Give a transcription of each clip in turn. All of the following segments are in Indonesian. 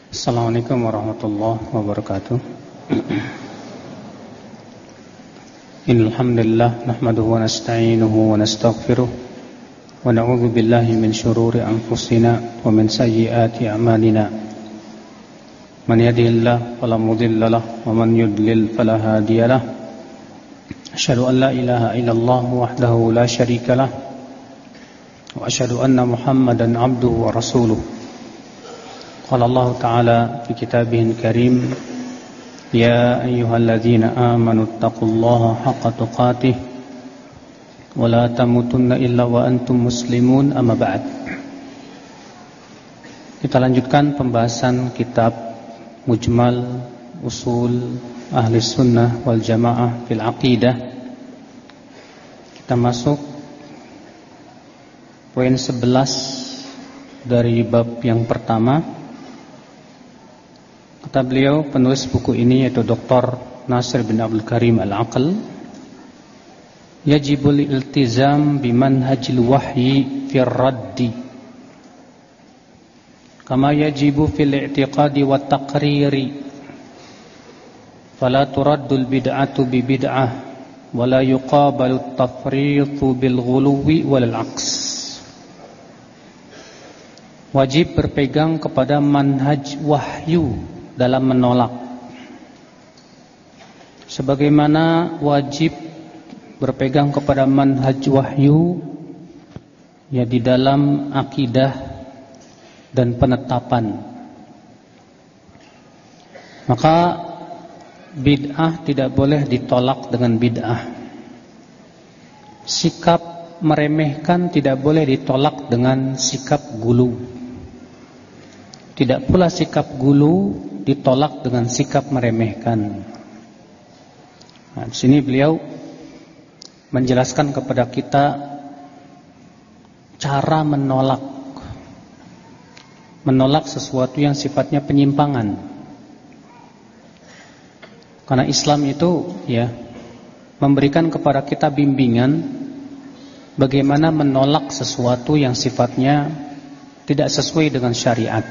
Assalamualaikum warahmatullahi wabarakatuh. Innal hamdalillah nahmaduhu wa nasta'inuhu wa nastaghfiruh wa na'udzu billahi min shururi anfusina wa min sayyiati a'malina. Man yahdihillahu fala mudilla lahu wa man yudlil fala hadiya lahu. Asyhadu an la ilaha illallah wahdahu la syarika lahu wa asyhadu anna Muhammadan 'abduhu wa rasuluh. Qala Allah Ta'ala fi kitabihil karim, ya ayyuhalladzina amanu taqullaha haqqa tuqatih wa la tamutunna illa wa antum muslimun, amma ba'd. Kita lanjutkan pembahasan kitab Mujmal Usul Ahli Sunnah wal Jamaah fil Aqidah. Kita masuk poin 11 dari bab yang pertama. Kata beliau, penulis buku ini yaitu Dr. Nasir bin Abdul Karim Al-Aql, yajibul iltizam bimanhajil wahyi fir raddi kama yajibu fil i'tiqadi wat taqriri, fala turaddul bid'atu bi bid'ah wala yuqabalu at-tafritu bil ghuluwi wal aqs. Wajib berpegang kepada manhaj wahyu dalam menolak, sebagaimana wajib berpegang kepada manhaj wahyu ya di dalam akidah dan penetapan. Maka bid'ah tidak boleh ditolak dengan bid'ah. Sikap meremehkan tidak boleh ditolak dengan sikap gulu. Tidak pula sikap gulu ditolak dengan sikap meremehkan. Nah, di sini beliau menjelaskan kepada kita cara menolak sesuatu yang sifatnya penyimpangan. Karena Islam itu ya memberikan kepada kita bimbingan bagaimana menolak sesuatu yang sifatnya tidak sesuai dengan syariat.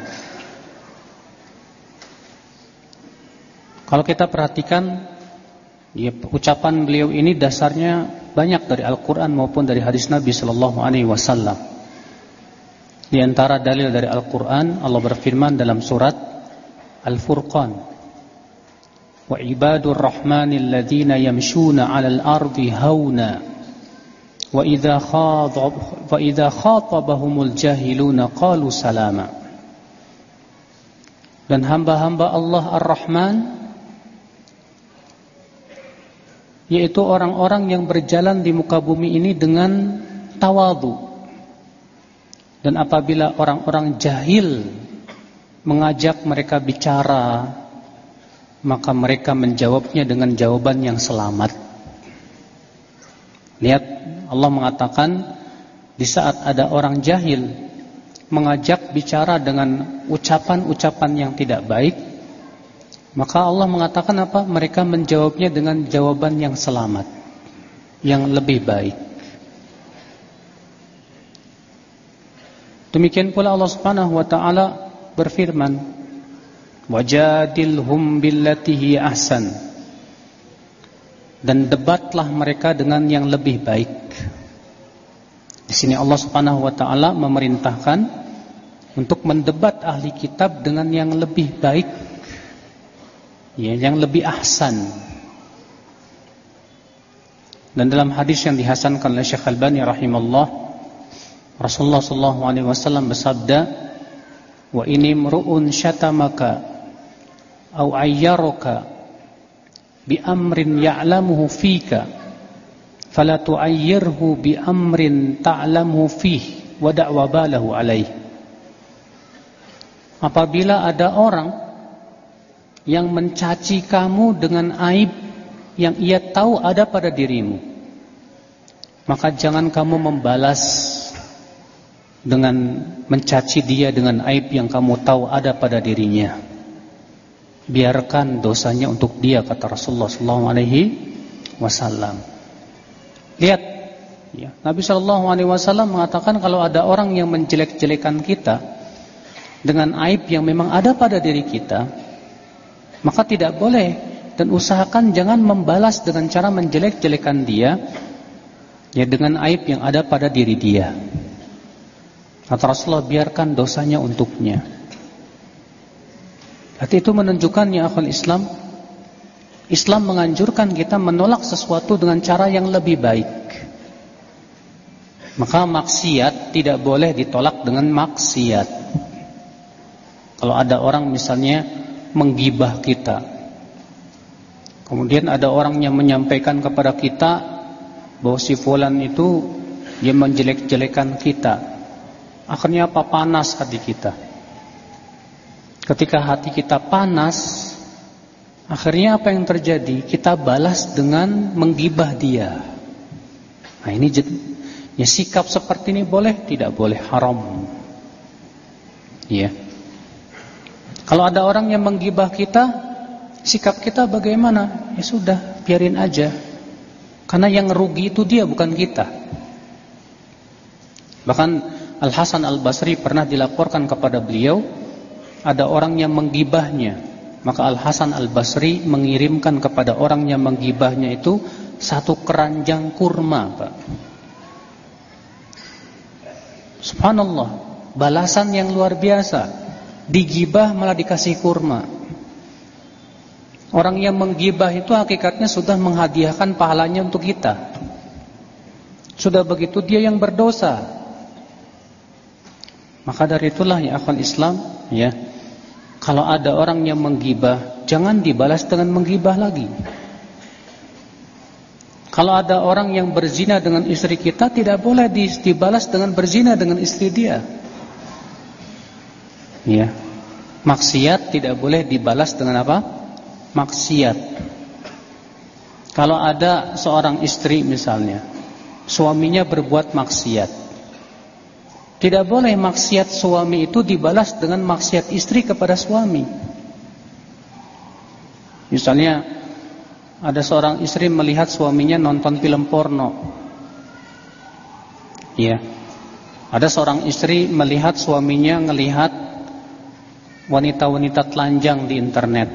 Kalau kita perhatikan ya, ucapan beliau ini dasarnya banyak dari Al-Quran maupun dari hadis Nabi Sallallahu Alaihi Wasallam. Di antara dalil dari Al-Quran, Allah berfirman dalam surat Al-Furqan, wa ibadur rahmanil ladzina yamshuna 'alal ardi hauna wa idza khatabahumul jahiluna qalu salama. Dan hamba-hamba Allah Ar-Rahman, yaitu orang-orang yang berjalan di muka bumi ini dengan tawadhu. Dan apabila orang-orang jahil mengajak mereka bicara, maka mereka menjawabnya dengan jawaban yang selamat. Lihat, Allah mengatakan di saat ada orang jahil mengajak bicara dengan ucapan-ucapan yang tidak baik, maka Allah mengatakan apa? Mereka menjawabnya dengan jawaban yang selamat, yang lebih baik. Demikian pula Allah Subhanahu wa taala berfirman, wajadilhum billati hiya ahsan. Dan debatlah mereka dengan yang lebih baik. Di sini Allah Subhanahu wa taala memerintahkan untuk mendebat ahli kitab dengan yang lebih baik, ya, yang lebih ahsan. Dan dalam hadis yang dihasankan oleh Syekh Albani rahimahullah, Rasulullah sallallahu alaihi wasallam bersabda, wa ini mru'un syatamaka au ayyaraka bi amrin ya'lamuhu fika fala tu'ayyirhu bi amrin ta'lamuhu fihi wa da'wa balahu alaihi. Apabila ada orang yang mencaci kamu dengan aib yang ia tahu ada pada dirimu, maka jangan kamu membalas dengan mencaci dia dengan aib yang kamu tahu ada pada dirinya. Biarkan dosanya untuk dia, kata Rasulullah SAW. Lihat, ya, Nabi SAW mengatakan kalau ada orang yang menjelek-jelekan kita, dengan aib yang memang ada pada diri kita, maka tidak boleh, dan usahakan jangan membalas dengan cara menjelek-jelekan dia ya dengan aib yang ada pada diri dia. Kata Rasulullah, biarkan dosanya untuknya. Berarti itu menunjukkan ya akhul Islam, Islam menganjurkan kita menolak sesuatu dengan cara yang lebih baik. Maka maksiat tidak boleh ditolak dengan maksiat. Kalau ada orang misalnya menggibah kita, kemudian ada orang yang menyampaikan kepada kita bahwa si fulan itu dia menjelek-jelekan kita, akhirnya apa? Panas hati kita. Ketika hati kita panas, akhirnya apa yang terjadi? Kita balas dengan menggibah dia. Nah ini ya, sikap seperti ini boleh? Tidak boleh, haram. Ya. Kalau ada orang yang menggibah kita, sikap kita bagaimana? Ya sudah, biarin aja. Karena yang rugi itu dia, bukan kita. Bahkan Al-Hasan Al-Basri pernah dilaporkan kepada beliau, ada orang yang menggibahnya. Maka Al-Hasan Al-Basri mengirimkan kepada orang yang menggibahnya itu 1 keranjang kurma, Pak. Subhanallah, balasan yang luar biasa. Digibah malah dikasih kurma. Orang yang menggibah itu hakikatnya sudah menghadiahkan pahalanya untuk kita. Sudah begitu dia yang berdosa. Maka dari itulah ya akhwal Islam, ya, kalau ada orang yang menggibah, jangan dibalas dengan menggibah lagi. Kalau ada orang yang berzina dengan istri kita, tidak boleh dibalas dengan berzina dengan istri dia. Ya. Maksiat tidak boleh dibalas dengan apa? Maksiat. Kalau ada seorang istri misalnya, suaminya berbuat maksiat, tidak boleh maksiat suami itu dibalas dengan maksiat istri kepada suami. Misalnya ada seorang istri melihat suaminya nonton film porno. Ya. Ada seorang istri melihat suaminya ngelihat wanita-wanita telanjang di internet.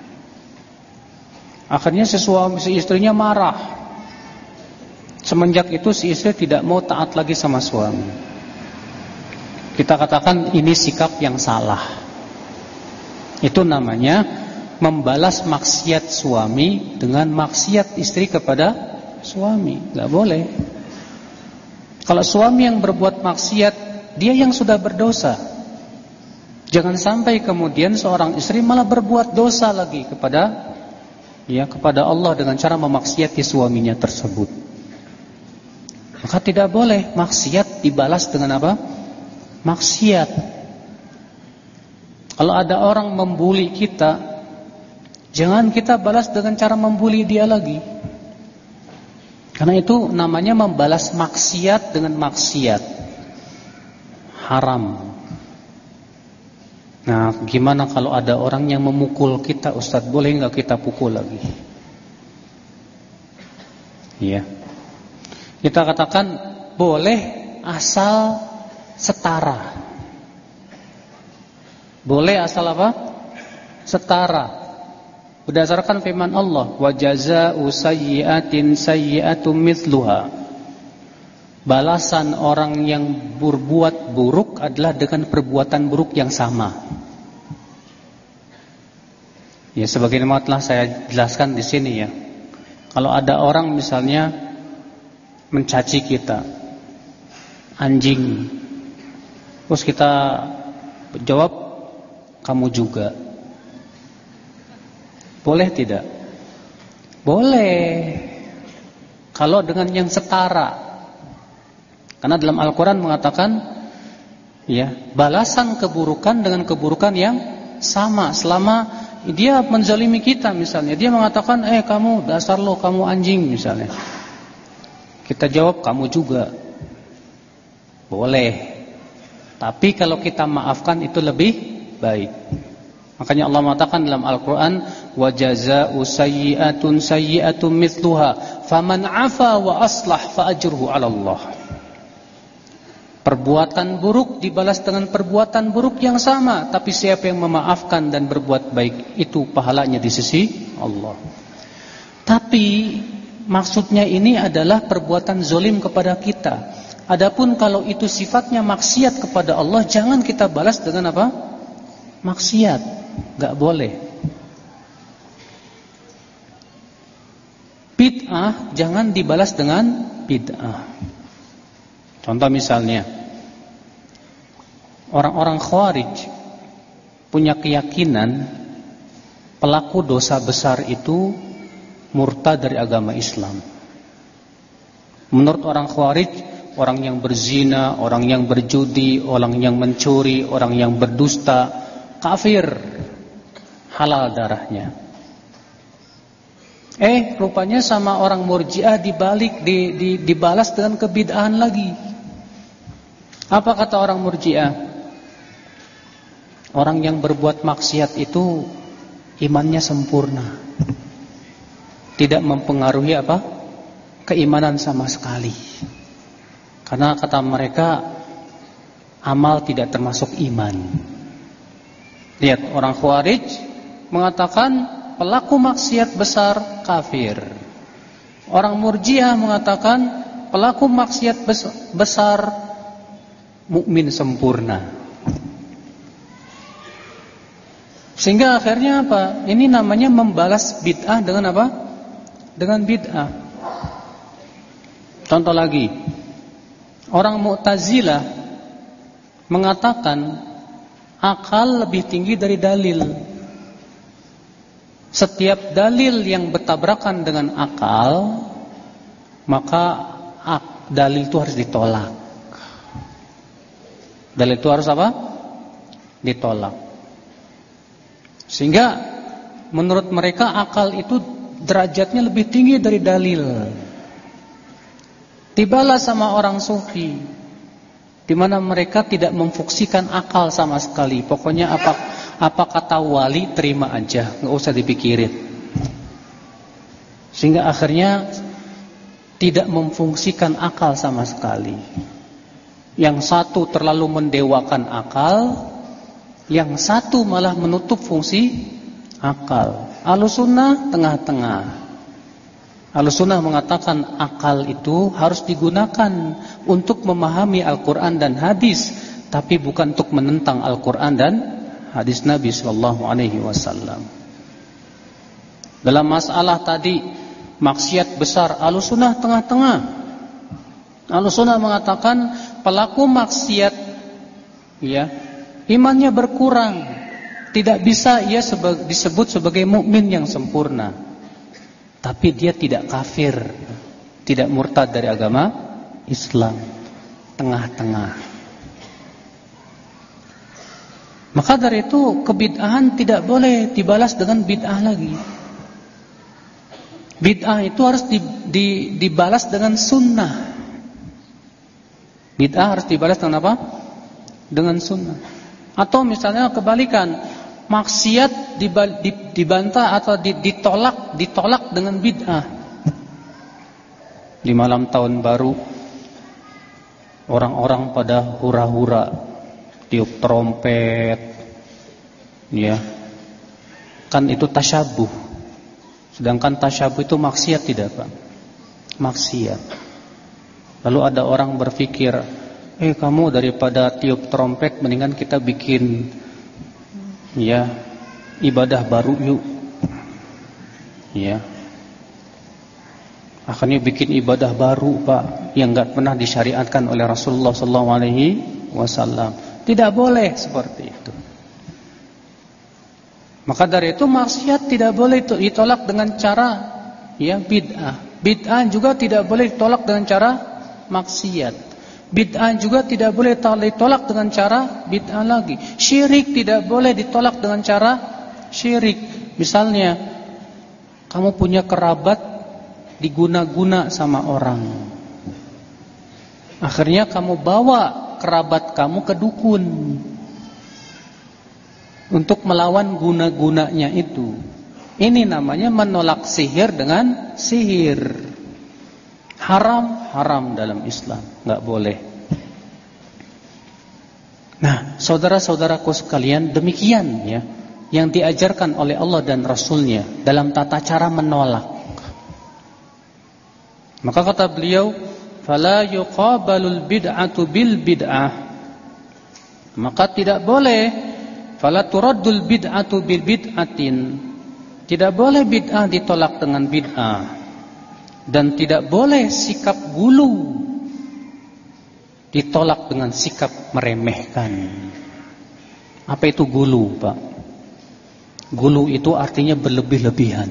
Akhirnya si istrinya marah. Semenjak itu si istri tidak mau taat lagi sama suami. Kita katakan ini sikap yang salah. Itu namanya membalas maksiat suami dengan maksiat istri kepada suami. Gak boleh. Kalau suami yang berbuat maksiat, dia yang sudah berdosa. Jangan sampai kemudian seorang istri malah berbuat dosa lagi kepada Allah dengan cara memaksiati suaminya tersebut. Maka tidak boleh maksiat dibalas dengan apa? Maksiat. Kalau ada orang membuli kita, jangan kita balas dengan cara membuli dia lagi. Karena itu namanya membalas maksiat dengan maksiat. Haram. Nah, gimana kalau ada orang yang memukul kita, Ustaz, boleh enggak kita pukul lagi? Iya. Kita katakan boleh asal setara. Boleh asal apa? Setara. Berdasarkan firman Allah, wa jazaa'u sayyi'atin sayyi'atum mithluha. Balasan orang yang berbuat buruk adalah dengan perbuatan buruk yang sama. Ya, sebagaimana telah saya jelaskan di sini ya. Kalau ada orang misalnya mencaci kita, anjing, terus kita jawab, kamu juga. Boleh tidak? Boleh. Kalau dengan yang setara. Karena dalam Al-Quran mengatakan, ya, balasan keburukan dengan keburukan yang sama. Selama dia menzalimi kita misalnya, dia mengatakan, kamu dasar lo, kamu anjing misalnya. Kita jawab, kamu juga. Boleh. Tapi kalau kita maafkan itu lebih baik. Makanya Allah mengatakan dalam Al-Quran, wa jazaa'u sayyi'atun sayyi'atun mithluha faman 'afa wa aslah fa ajruhu 'ala Allah. Perbuatan buruk dibalas dengan perbuatan buruk yang sama, tapi siapa yang memaafkan dan berbuat baik, itu pahalanya di sisi Allah. Tapi maksudnya ini adalah perbuatan zolim kepada kita. Adapun kalau itu sifatnya maksiat kepada Allah, jangan kita balas dengan apa? Maksiat, gak boleh. Bid'ah jangan dibalas dengan bid'ah. Contoh misalnya, orang-orang Khawarij punya keyakinan pelaku dosa besar itu murtad dari agama Islam. Menurut orang Khawarij, orang yang berzina, orang yang berjudi, orang yang mencuri, orang yang berdusta, kafir, halal darahnya. Rupanya sama orang Murji'ah dibalas dengan kebid'ahan lagi. Apa kata orang Murji'ah? Orang yang berbuat maksiat itu imannya sempurna, tidak mempengaruhi apa? Keimanan sama sekali. Karena kata mereka, amal tidak termasuk iman. Lihat, orang Khawarij mengatakan pelaku maksiat besar kafir. Orang Murji'ah mengatakan pelaku maksiat besar mukmin sempurna. Sehingga akhirnya apa? Ini namanya membalas bid'ah dengan apa? Dengan bid'ah. Contoh lagi, orang Mu'tazilah mengatakan akal lebih tinggi dari dalil. Setiap dalil yang bertabrakan dengan akal, maka dalil itu harus ditolak. Dalil itu harus apa? Ditolak. Sehingga menurut mereka akal itu derajatnya lebih tinggi dari dalil. Tibalah sama orang sufi, di mana mereka tidak memfungsikan akal sama sekali. Pokoknya apa kata wali terima aja, nggak usah dipikirin. Sehingga akhirnya tidak memfungsikan akal sama sekali. Yang satu terlalu mendewakan akal, yang satu malah menutup fungsi akal. Ahlussunnah tengah-tengah. Ahlussunnah mengatakan akal itu harus digunakan untuk memahami Al-Quran dan hadis, tapi bukan untuk menentang Al-Quran dan hadis Nabi sallallahu alaihi wasallam. Dalam masalah tadi maksiat besar, Ahlussunnah tengah-tengah. Ahlussunnah mengatakan pelaku maksiat imannya berkurang, tidak bisa ia disebut sebagai mukmin yang sempurna. Tapi dia tidak kafir, tidak murtad dari agama Islam, tengah-tengah. Maka dari itu kebid'ahan tidak boleh dibalas dengan bid'ah lagi. Bid'ah itu harus dibalas dengan sunnah. Bid'ah harus dibalas dengan apa? Dengan sunnah. Atau misalnya kebalikan, maksiat dibantah atau ditolak dengan bid'ah. Di malam tahun baru, orang-orang pada hura-hura, tiup trompet, kan itu tasyabuh. Sedangkan tasyabuh itu maksiat tidak, Pak? Maksiat. Lalu ada orang berpikir, kamu daripada tiup trompet, mendingan kita bikin ibadah baru yuk. Akhirnya bikin ibadah baru, Pak, yang enggak pernah disyariatkan oleh Rasulullah SAW. Tidak boleh seperti itu. Maka dari itu maksiat tidak boleh ditolak dengan cara bid'ah. Bid'ah juga tidak boleh ditolak dengan cara maksiat. Bid'ah juga tidak boleh ditolak dengan cara bid'ah lagi. Syirik tidak boleh ditolak dengan cara syirik. Misalnya kamu punya kerabat diguna-guna sama orang, akhirnya kamu bawa kerabat kamu ke dukun untuk melawan guna-gunanya itu. Ini namanya menolak sihir dengan sihir. Haram dalam Islam, enggak boleh. Nah, saudara-saudaraku sekalian, demikian ya yang diajarkan oleh Allah dan Rasulnya dalam tata cara menolak. Maka kata beliau, fala yuqabalul bid'atu bil bid'ah. Maka tidak boleh, fala turaddul bid'atu bil bid'atin. Tidak boleh bid'ah ditolak dengan bid'ah. Dan tidak boleh sikap gulu ditolak dengan sikap meremehkan. Apa itu gulu, Pak? Gulu itu artinya berlebih-lebihan.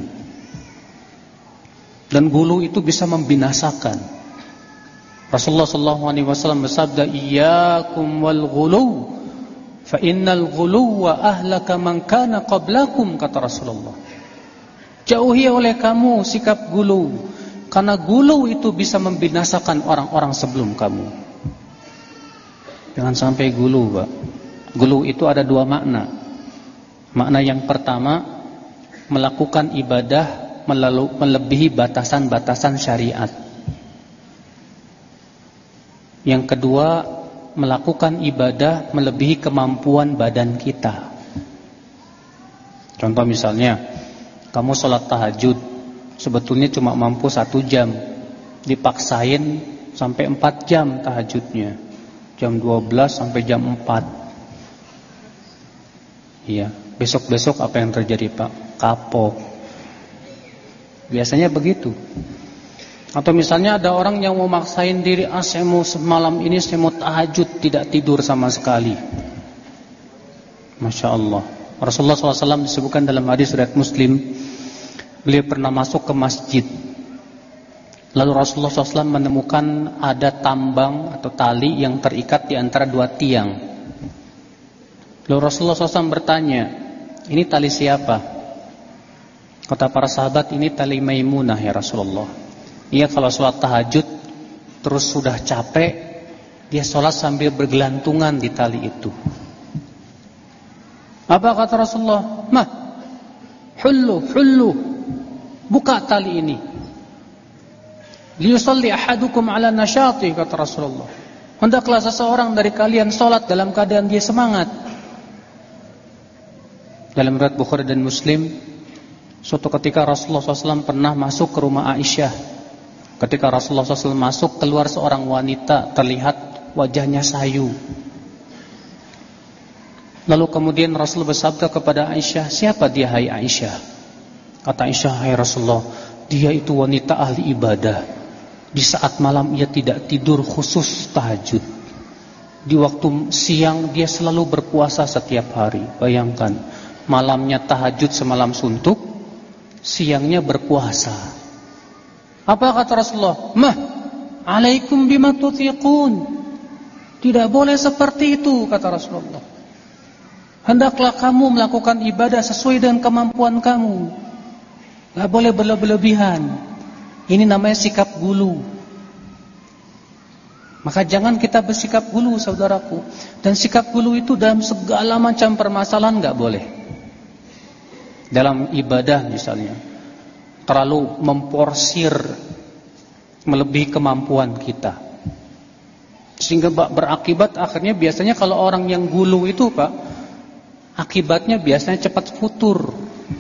Dan gulu itu bisa membinasakan. Rasulullah SAW bersabda, "Iyyakum wal ghulu, fa innal ghuluwa ahlaka man kana qablakum," kata Rasulullah. Jauhi oleh kamu sikap gulu, karena gulu itu bisa membinasakan orang-orang sebelum kamu. Jangan sampai gulu, Pak. Gulu itu ada dua makna. Makna yang pertama, melakukan ibadah melebihi batasan-batasan syariat. Yang kedua, melakukan ibadah melebihi kemampuan badan kita. Contoh misalnya, kamu sholat tahajud, sebetulnya cuma mampu 1 jam, dipaksain sampai 4 jam tahajudnya. Jam 12 sampai jam 4. Iya, besok-besok apa yang terjadi, Pak? Kapok. Biasanya begitu. Atau misalnya ada orang yang mau maksain diri, saya mau semalam ini saya mau tahajud, tidak tidur sama sekali. Masya Allah. Rasulullah SAW disebutkan dalam hadis riwayat Muslim, beliau pernah masuk ke masjid. Lalu Rasulullah SAW menemukan ada tambang atau tali yang terikat di antara 2 tiang. Lalu Rasulullah SAW bertanya, ini tali siapa? Kata para sahabat, ini tali Maimunah ya Rasulullah. Ia kalau sholat tahajud terus sudah capek, dia sholat sambil bergelantungan di tali itu. Apa kata Rasulullah? Mah, hullu, buka tali ini. Liyusalli ahadukum ala nasyati, kata Rasulullah. Hendaklah seseorang dari kalian sholat dalam keadaan dia semangat. Dalam riwayat Bukhari dan Muslim, suatu ketika Rasulullah SAW pernah masuk ke rumah Aisyah. Ketika Rasulullah SAW masuk, keluar seorang wanita, terlihat wajahnya sayu. Lalu kemudian Rasul bersabda kepada Aisyah, siapa dia hai Aisyah? Kata Aisyah, hai Rasulullah, dia itu wanita ahli ibadah. Di saat malam ia tidak tidur khusus tahajud. Di waktu siang dia selalu berpuasa setiap hari. Bayangkan, malamnya tahajud semalam suntuk, siangnya berpuasa. Apa kata Rasulullah? Mah, alaikum bima tutiqun. Tidak boleh seperti itu, kata Rasulullah. Hendaklah kamu melakukan ibadah sesuai dengan kemampuan kamu. Gak boleh berlebihan. Ini namanya sikap gulu. Maka jangan kita bersikap gulu, saudaraku. Dan sikap gulu itu dalam segala macam permasalahan gak boleh. Dalam ibadah misalnya, terlalu memporsir melebihi kemampuan kita, sehingga berakibat akhirnya biasanya kalau orang yang gulu itu, Pak, akibatnya biasanya cepat futur.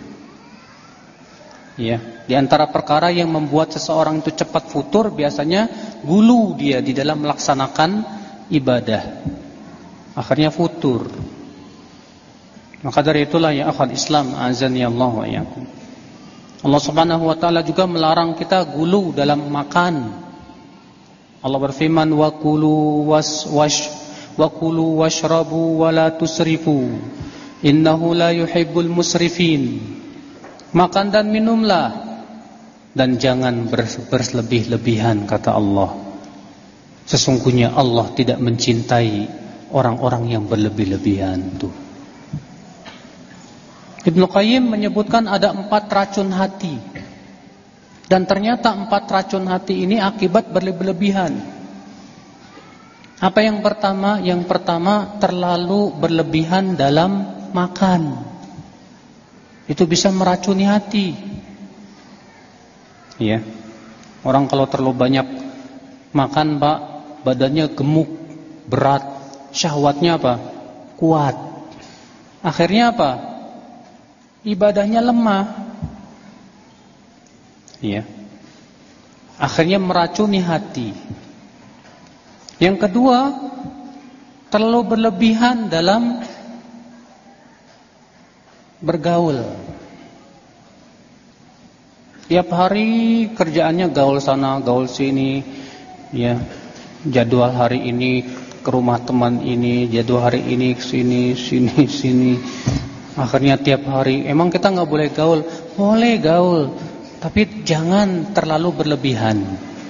Ya, di antara perkara yang membuat seseorang itu cepat futur biasanya gulu dia di dalam melaksanakan ibadah. Akhirnya futur. Maka dari itulah ya akhwat Islam, azani Allah wa iyyakum. Allah Subhanahu wa taala juga melarang kita gulu dalam makan. Allah berfirman, wa kulu washrabu wa la tusrifu. Innahu la yuhibbul musrifin. Makan dan minumlah, dan jangan berlebih-lebihan, kata Allah. Sesungguhnya Allah tidak mencintai orang-orang yang berlebih-lebihan. Tuh. Ibnu Qayyim menyebutkan ada 4 racun hati. Dan ternyata 4 racun hati ini akibat berlebih-lebihan. Apa yang pertama? Yang pertama, terlalu berlebihan dalam makan. Itu bisa meracuni hati. Ya. Orang kalau terlalu banyak makan, Pak, badannya gemuk, berat, syahwatnya apa? kuat. Akhirnya apa? Ibadahnya lemah. Iya. Akhirnya meracuni hati. Yang kedua, terlalu berlebihan dalam bergaul. Tiap hari kerjaannya gaul sana, gaul sini, ya. Jadwal hari ini ke rumah teman ini, jadwal hari ini ke sini. Akhirnya tiap hari, emang kita nggak boleh gaul? Boleh gaul, tapi jangan terlalu berlebihan.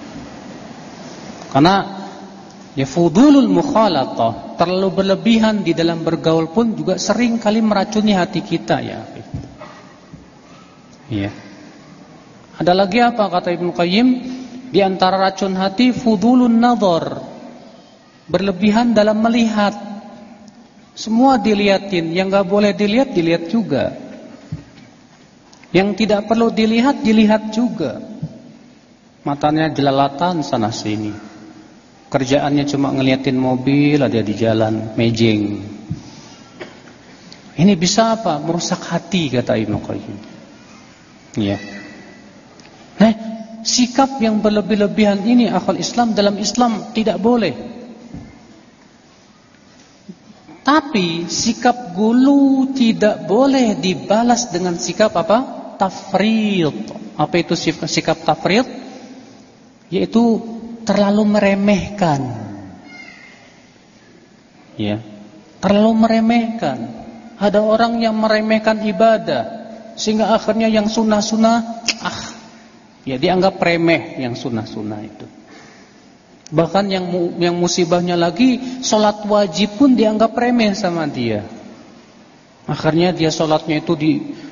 Karena ya fudulul mukhalatah, terlalu berlebihan di dalam bergaul pun juga sering kali meracuni hati kita, ya. Iya. Ada lagi apa kata Ibnu Qayyim? Di antara racun hati fudulun nadhar, berlebihan dalam melihat. Semua dilihatin, yang enggak boleh dilihat dilihat juga. Yang tidak perlu dilihat dilihat juga. Matanya jelalatan sana sini. Kerjaannya cuma ngeliatin mobil ada di jalan, mejeng. Ini bisa apa? Merusak hati kata Ibnu Qayyim. Iya. Nah, sikap yang berlebih-lebihan ini akal Islam dalam Islam tidak boleh. Tapi sikap gulu tidak boleh dibalas dengan sikap apa? Tafrid. Apa itu sikap tafrid? Yaitu terlalu meremehkan. Ya. Terlalu meremehkan. Ada orang yang meremehkan ibadah sehingga akhirnya yang sunnah-sunnah ya dianggap remeh yang sunnah-sunnah itu. Bahkan yang musibahnya lagi, sholat wajib pun dianggap remeh sama dia. Akhirnya dia sholatnya itu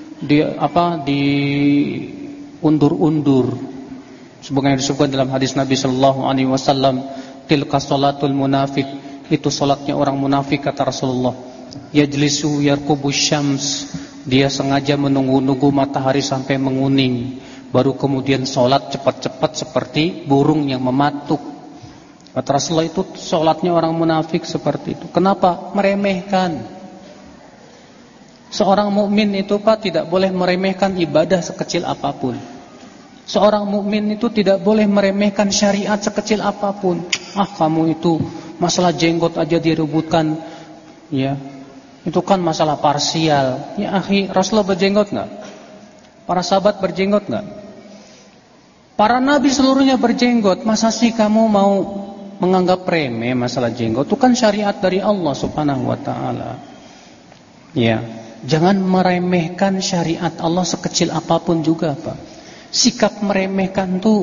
diundur-undur. Sebagaimana disebutkan dalam hadis Nabi sallallahu alaihi wasallam, tilka sholatul munafik, itu sholatnya orang munafik kata Rasulullah. Yajlisu yarqubus syams, dia sengaja menunggu-nunggu matahari sampai menguning, baru kemudian sholat cepat-cepat seperti burung yang mematuk. Kata Rasulullah, itu sholatnya orang munafik seperti itu. Kenapa? Meremehkan. Seorang mukmin itu Pak tidak boleh meremehkan ibadah sekecil apapun. Seorang mukmin itu tidak boleh meremehkan syariat sekecil apapun. Kamu itu masalah jenggot aja direbutkan, ya. Itu kan masalah parsial. Ya akhi, Rasulullah berjenggot enggak? Para sahabat berjenggot enggak? Para nabi seluruhnya berjenggot. Masa sih kamu mau menganggap remeh masalah jenggot? Itu kan syariat dari Allah Subhanahu wa taala. Ya, jangan meremehkan syariat Allah sekecil apapun juga, Pak. Sikap meremehkan itu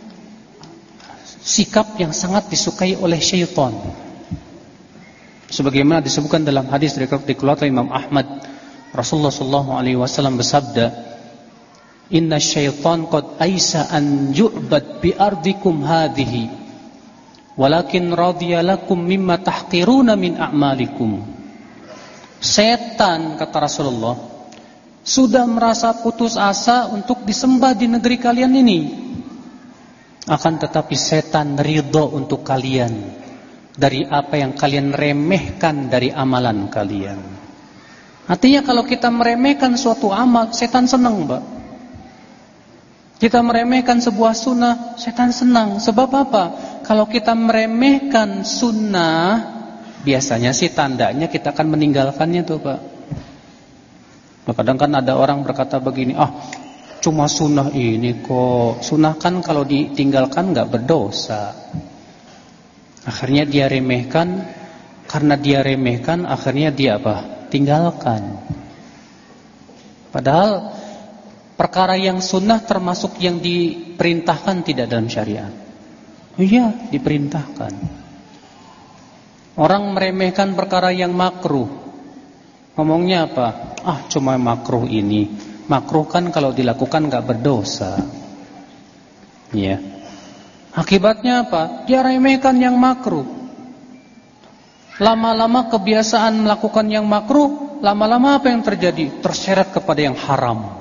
sikap yang sangat disukai oleh syaitan. Sebagaimana disebutkan dalam hadis dikeluarkan Imam Ahmad, Rasulullah sallallahu alaihi wasallam bersabda, "Inna syaitan qad aisa an yu'bad bi ardikum hadhihi, walakin radiya lakum mimma tahqiruna min a'malikum." Setan kata Rasulullah sudah merasa putus asa untuk disembah di negeri kalian ini. Akan tetapi setan ridho untuk kalian dari apa yang kalian remehkan dari amalan kalian. Artinya kalau kita meremehkan suatu amal, setan senang, Mbak. Kita meremehkan sebuah sunnah, setan senang. Sebab apa? Kalau kita meremehkan sunnah, biasanya sih tandanya kita akan meninggalkannya tuh, Pak. Kadang kan ada orang berkata begini, cuma sunnah ini kok. Sunnah kan kalau ditinggalkan gak berdosa. Akhirnya dia remehkan. Karena dia remehkan, akhirnya dia apa? Tinggalkan. Padahal perkara yang sunnah termasuk yang diperintahkan tidak dalam syariat. Iya, diperintahkan. Orang meremehkan perkara yang makruh. Ngomongnya apa? Cuma makruh ini. Makruh kan kalau dilakukan gak berdosa. Ya. Akibatnya apa? Dia remehkan yang makruh. Lama-lama kebiasaan melakukan yang makruh, lama-lama apa yang terjadi? Terseret kepada yang haram.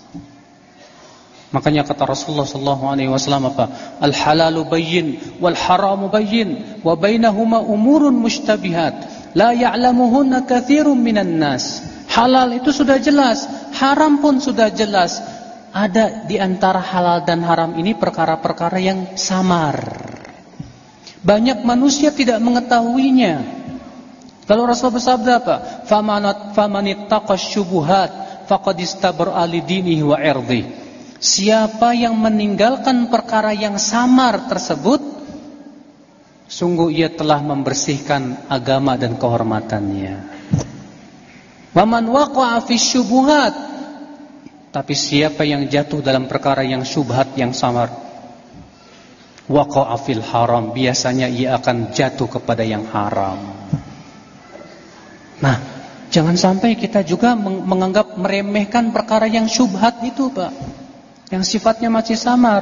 Makanya kata Rasulullah sallallahu alaihi wasallam apa? Al-halalu bayyin wal haramu bayyin wa bainahuma umurun mushtabihat la ya'lamuhunna katsirun minan nas. Halal itu sudah jelas, haram pun sudah jelas. Ada di antara halal dan haram ini perkara-perkara yang samar. Banyak manusia tidak mengetahuinya. Kalau Rasul bersabda apa? Famanittaqash syubuhat faqad istabra'a lidinihi wa 'irdihi. Siapa yang meninggalkan perkara yang samar tersebut, sungguh ia telah membersihkan agama dan kehormatannya. Wa man waqa'a fi syubuhat, tapi siapa yang jatuh dalam perkara yang syubhat, yang samar, waqa'a fil haram, biasanya ia akan jatuh kepada yang haram. Nah, jangan sampai kita juga menganggap meremehkan perkara yang syubhat itu, Pak, yang sifatnya masih samar.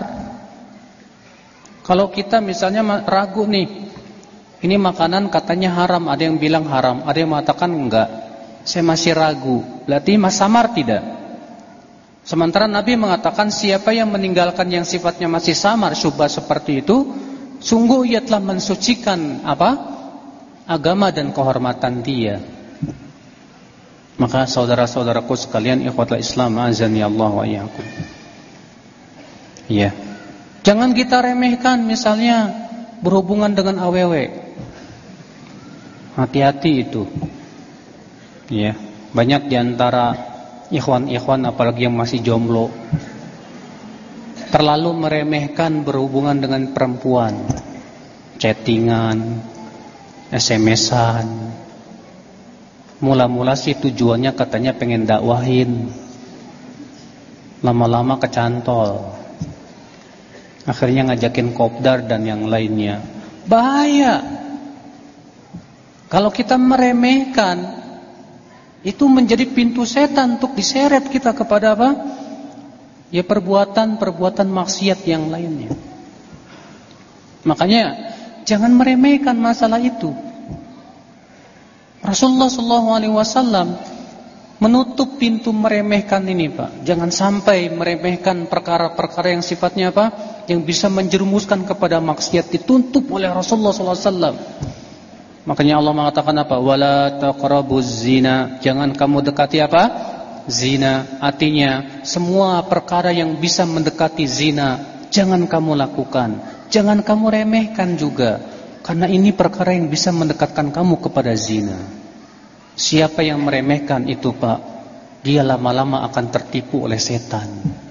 Kalau kita misalnya ragu nih, ini makanan katanya haram, ada yang bilang haram, ada yang mengatakan enggak, saya masih ragu, berarti samar tidak? Sementara Nabi mengatakan siapa yang meninggalkan yang sifatnya masih samar, syubhat seperti itu, sungguh ia telah mensucikan agama dan kehormatan dia. Maka saudara-saudaraku sekalian, ikhwatul Islam, azani Allah wa iyyakum. Ya. Jangan kita remehkan misalnya berhubungan dengan AWW. Hati-hati itu. Ya, banyak di antara ikhwan-ikhwan apalagi yang masih jomblo terlalu meremehkan berhubungan dengan perempuan. Chattingan, SMS-an. Mula-mula sih tujuannya katanya pengen dakwahin. Lama-lama kecantol. Akhirnya ngajakin kopdar dan yang lainnya. Bahaya. Kalau kita meremehkan, itu menjadi pintu setan untuk diseret kita kepada apa? Ya perbuatan-perbuatan maksiat yang lainnya. Makanya jangan meremehkan masalah itu. Rasulullah SAW menutup pintu meremehkan ini, Pak. Jangan sampai meremehkan perkara-perkara yang sifatnya apa? Yang bisa menjerumuskan kepada maksiat, dituntut oleh Rasulullah SAW. Makanya Allah mengatakan apa? Wala taqrabuz zina. Jangan kamu dekati apa? Zina. Artinya semua perkara yang bisa mendekati zina jangan kamu lakukan. Jangan kamu remehkan juga. Karena ini perkara yang bisa mendekatkan kamu kepada zina. Siapa yang meremehkan itu, Pak, dia lama-lama akan tertipu oleh setan.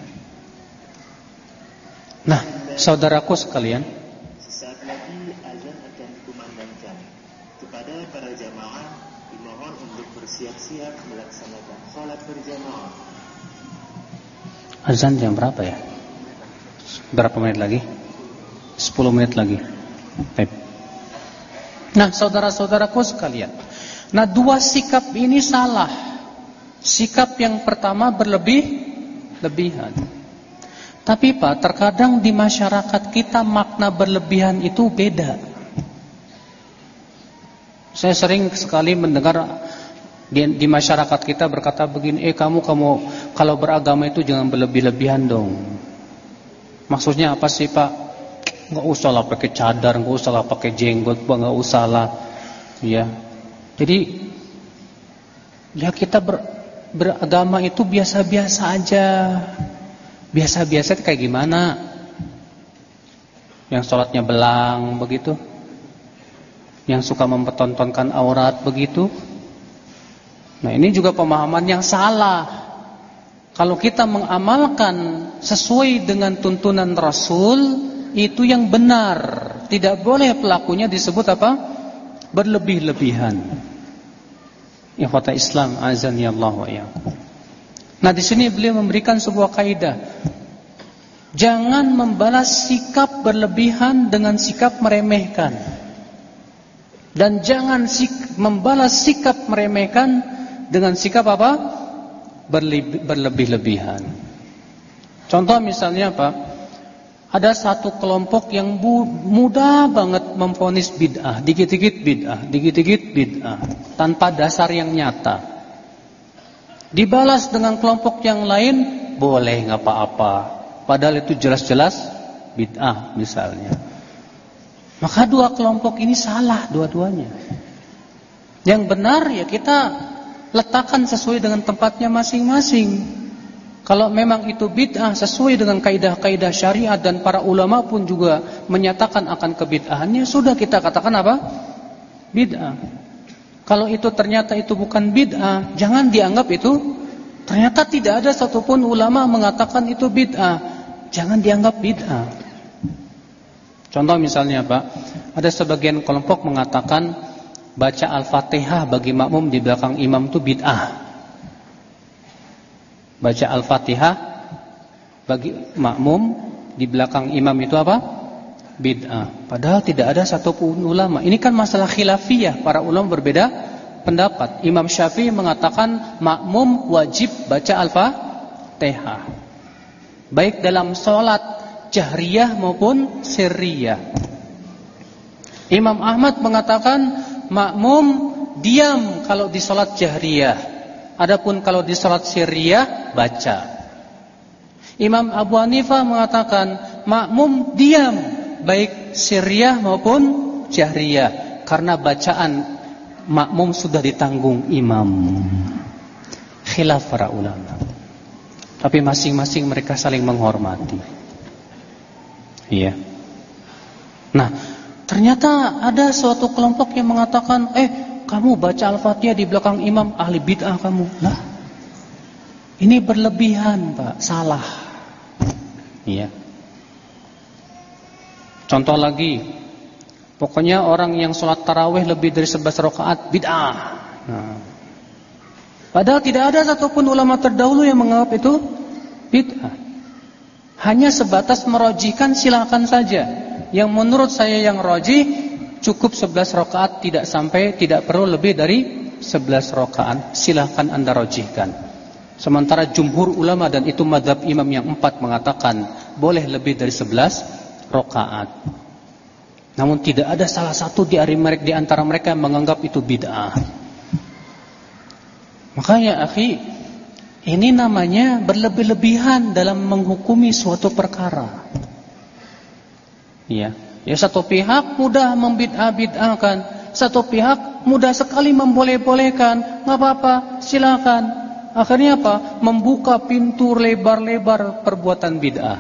Nah, saudaraku sekalian, sesaat lagi azan akan dikumandangkan. Kepada para jamaah dimohon untuk bersiap-siap melaksanakan salat berjamaah. Azan jam berapa ya? Berapa menit lagi? 10 menit lagi. Baik. Nah, saudara-saudaraku sekalian, nah dua sikap ini salah. Sikap yang pertama berlebihan. Tapi Pak, terkadang di masyarakat kita makna berlebihan itu beda. Saya sering sekali mendengar di masyarakat kita berkata begini, kamu kalau beragama itu jangan berlebih-lebihan dong. Maksudnya apa sih, Pak? Nggak usah lah pakai cadar, nggak usah lah pakai jenggot, nggak usah lah, ya. Jadi, ya kita beragama itu biasa-biasa aja. Biasa-biasa itu kayak gimana? Yang sholatnya belang begitu, yang suka mempertontonkan aurat begitu. Nah, ini juga pemahaman yang salah. Kalau kita mengamalkan sesuai dengan tuntunan Rasul, itu yang benar. Tidak boleh pelakunya disebut apa? Berlebih-lebihan. Ikhwata Islam, azani Allah wa iyyakum. Nah, di sini beliau memberikan sebuah kaidah. Jangan membalas sikap berlebihan dengan sikap meremehkan. Dan jangan membalas sikap meremehkan dengan sikap apa? Berlebih-lebihan. Contoh misalnya apa? Ada satu kelompok yang mudah banget memvonis bid'ah, dikit-dikit bid'ah, tanpa dasar yang nyata. Dibalas dengan kelompok yang lain, boleh nggak apa-apa, padahal itu jelas-jelas bid'ah misalnya. Maka dua kelompok ini salah dua-duanya. Yang benar ya kita letakkan sesuai dengan tempatnya masing-masing. Kalau memang itu bid'ah sesuai dengan kaidah-kaidah syariat dan para ulama pun juga menyatakan akan kebid'ahannya, sudah kita katakan apa? Bid'ah. Kalau itu ternyata itu bukan bid'ah, jangan dianggap itu ternyata tidak ada satupun ulama mengatakan itu bid'ah, jangan dianggap bid'ah. Contoh misalnya Pak, ada sebagian kelompok mengatakan baca Al-Fatihah bagi makmum di belakang imam itu bid'ah. Baca Al-Fatihah bagi makmum di belakang imam itu apa? Bid'ah. Padahal tidak ada satupun ulama. Ini kan masalah khilafiyah, para ulama berbeda pendapat. Imam Syafi'i mengatakan makmum wajib baca Al-Fatihah, baik dalam sholat jahriyah maupun sirriyah. Imam Ahmad mengatakan makmum diam kalau di sholat jahriyah, adapun kalau di salat sirriyah baca. Imam Abu Hanifah mengatakan makmum diam baik sirriyah maupun jahriyah, karena bacaan makmum sudah ditanggung imam. Khilaf para ulama, tapi masing-masing mereka saling menghormati. Iya. Nah, ternyata ada suatu kelompok yang mengatakan kamu baca Al-Fatihah di belakang imam, ahli bid'ah kamu. Nah, ini berlebihan Pak, salah. Iya. Contoh lagi, pokoknya orang yang sholat tarawih lebih dari 11 rakaat bid'ah. Nah, padahal tidak ada satupun ulama terdahulu yang menganggap itu bid'ah. Hanya sebatas merojihkan, silakan saja. Yang menurut saya yang rojih cukup 11 rakaat, tidak perlu lebih dari 11 rakaat. Silahkan Anda rojihkan. Sementara jumhur ulama, dan itu mazhab imam yang 4, mengatakan boleh lebih dari 11 rakaat. Namun tidak ada salah satu di antara mereka yang menganggap itu bid'ah. Makanya akhi, ini namanya berlebih-lebihan dalam menghukumi suatu perkara. Ya, satu pihak mudah membid'ah-bid'ahkan, satu pihak mudah sekali memboleh-bolehkan. Enggak apa-apa, silakan. Akhirnya apa? Membuka pintu lebar-lebar perbuatan bid'ah.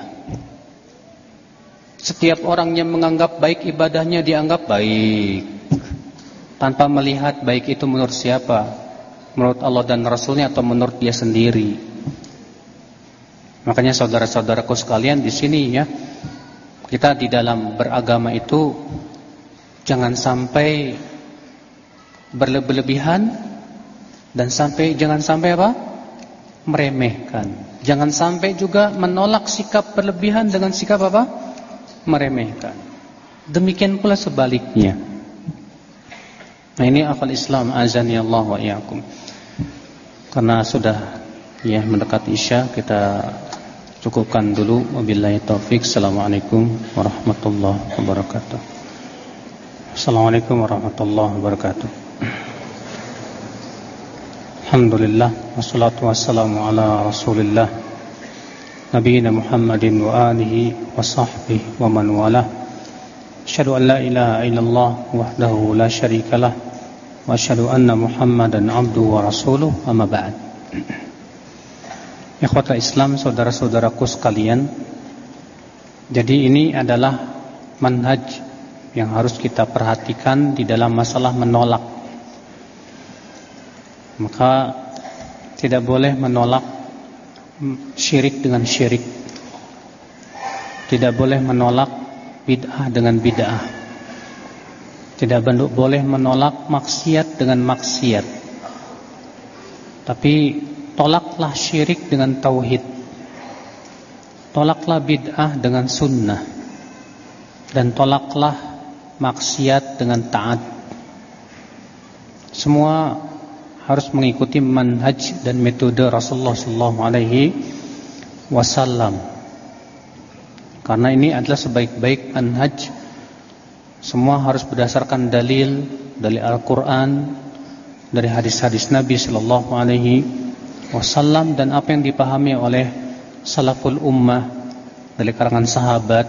Setiap orang yang menganggap baik ibadahnya dianggap baik, tanpa melihat baik itu menurut siapa, menurut Allah dan Rasulnya atau menurut dia sendiri. Makanya saudara-saudaraku sekalian di sini ya, kita di dalam beragama itu jangan sampai berlebihan dan jangan sampai apa? Meremehkan. Jangan sampai juga menolak sikap berlebihan dengan sikap apa? Meremehkan. Demikian pula sebaliknya. Nah, ini akal Islam, azani Allah wa iyyakum. Karena sudah mendekati Isya, kita cukupkan dulu. Wabillahi taufik. Assalamualaikum warahmatullahi wabarakatuh. Assalamualaikum warahmatullahi wabarakatuh. Alhamdulillah, wassalatu wassalamu ala Rasulillah Nabiyina Muhammadin wa alihi wa sahbihi wa man walah. Asyhadu an la ilaha illallah wahdahu la syarikalah wa asyhadu anna Muhammadan abduhu wa rasuluh, amma ba'd. Ikhwatul Islam, saudara-saudaraku sekalian, jadi ini adalah manhaj yang harus kita perhatikan di dalam masalah menolak. Maka tidak boleh menolak syirik dengan syirik, tidak boleh menolak bid'ah dengan bid'ah, tidak boleh menolak maksiat dengan maksiat. Tapi tolaklah syirik dengan tauhid, tolaklah bid'ah dengan sunnah, dan tolaklah maksiat dengan taat. Semua harus mengikuti manhaj dan metode Rasulullah SAW. Karena ini adalah sebaik-baik manhaj. Semua harus berdasarkan dalil dari Al-Quran, dari hadis-hadis Nabi SAW, dan apa yang dipahami oleh salaful ummah dari kalangan sahabat,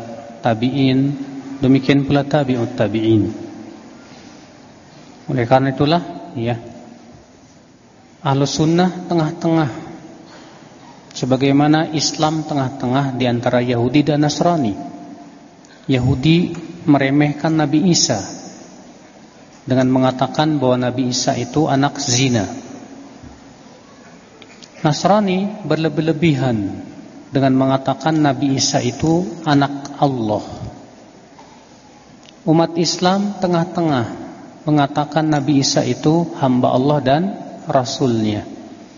tabi'in, demikian pula tabi'ut tabi'in. Oleh karena itulah ya. Ahlus sunnah tengah-tengah, sebagaimana Islam tengah-tengah di antara Yahudi dan Nasrani. Yahudi meremehkan Nabi Isa dengan mengatakan bahwa Nabi Isa itu anak zina. Nasrani berlebih-lebihan dengan mengatakan Nabi Isa itu anak Allah. Umat Islam tengah-tengah mengatakan Nabi Isa itu hamba Allah dan Rasulnya.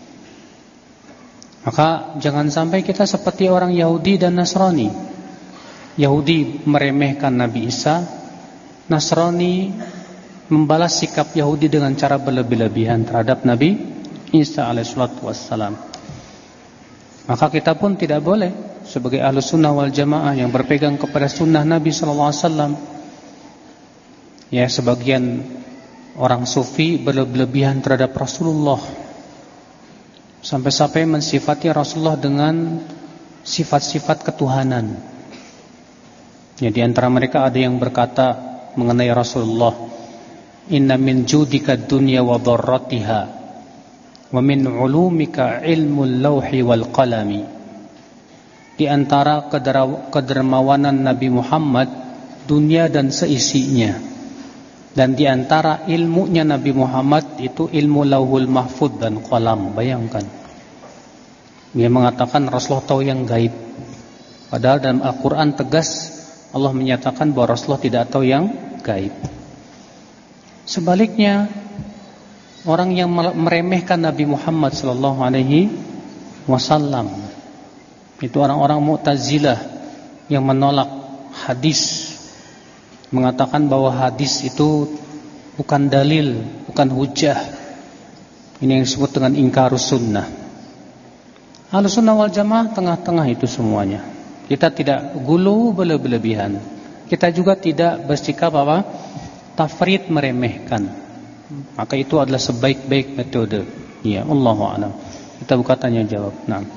Maka jangan sampai kita seperti orang Yahudi dan Nasrani. Yahudi meremehkan Nabi Isa, Nasrani membalas sikap Yahudi dengan cara berlebih-lebihan terhadap Nabi Isa alaihissalatu wassalam. Maka kita pun tidak boleh sebagai Ahlus Sunnah wal Jamaah yang berpegang kepada sunnah Nabi sallallahu alaihi wasallam. Ya, sebagian orang sufi berlebihan terhadap Rasulullah, sampai-sampai mensifati Rasulullah dengan sifat-sifat ketuhanan. Ya, di antara mereka ada yang berkata mengenai Rasulullah, "Inna min judika dunya wa dharratiha, wa min ulumika ilmul lauhi wal qalami." Di antara kedermawanan Nabi Muhammad dunia dan seisinya. Dan di antara ilmunya Nabi Muhammad itu ilmu lauhul mahfud dan qalam. Bayangkan, dia mengatakan Rasulullah tahu yang gaib. Padahal dalam Al-Quran tegas Allah menyatakan bahwa Rasulullah tidak tahu yang gaib. Sebaliknya, orang yang meremehkan Nabi Muhammad sallallahu alaihi wasallam itu orang-orang Mu'tazilah yang menolak hadis, mengatakan bahwa hadis itu bukan dalil, bukan hujjah. Ini yang disebut dengan ingkarus sunnah. Ahlus sunnah wal jamaah tengah-tengah itu semuanya. Kita tidak gulu berlebihan. Kita juga tidak bersikap apa? Tafrid, meremehkan. Maka itu adalah sebaik-baik metode. Ya, Allahu a'lam. Kita buka tanya jawab. Nah.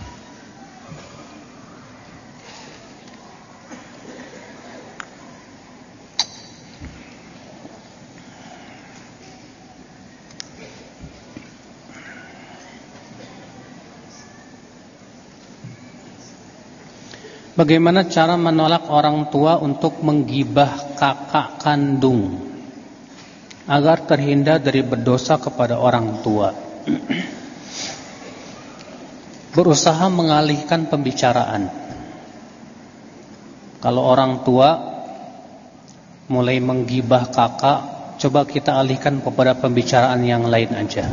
Bagaimana cara menolak orang tua untuk menggibah kakak kandung agar terhindar dari berdosa kepada orang tua? Berusaha mengalihkan pembicaraan. Kalau orang tua mulai menggibah kakak, coba kita alihkan kepada pembicaraan yang lain aja.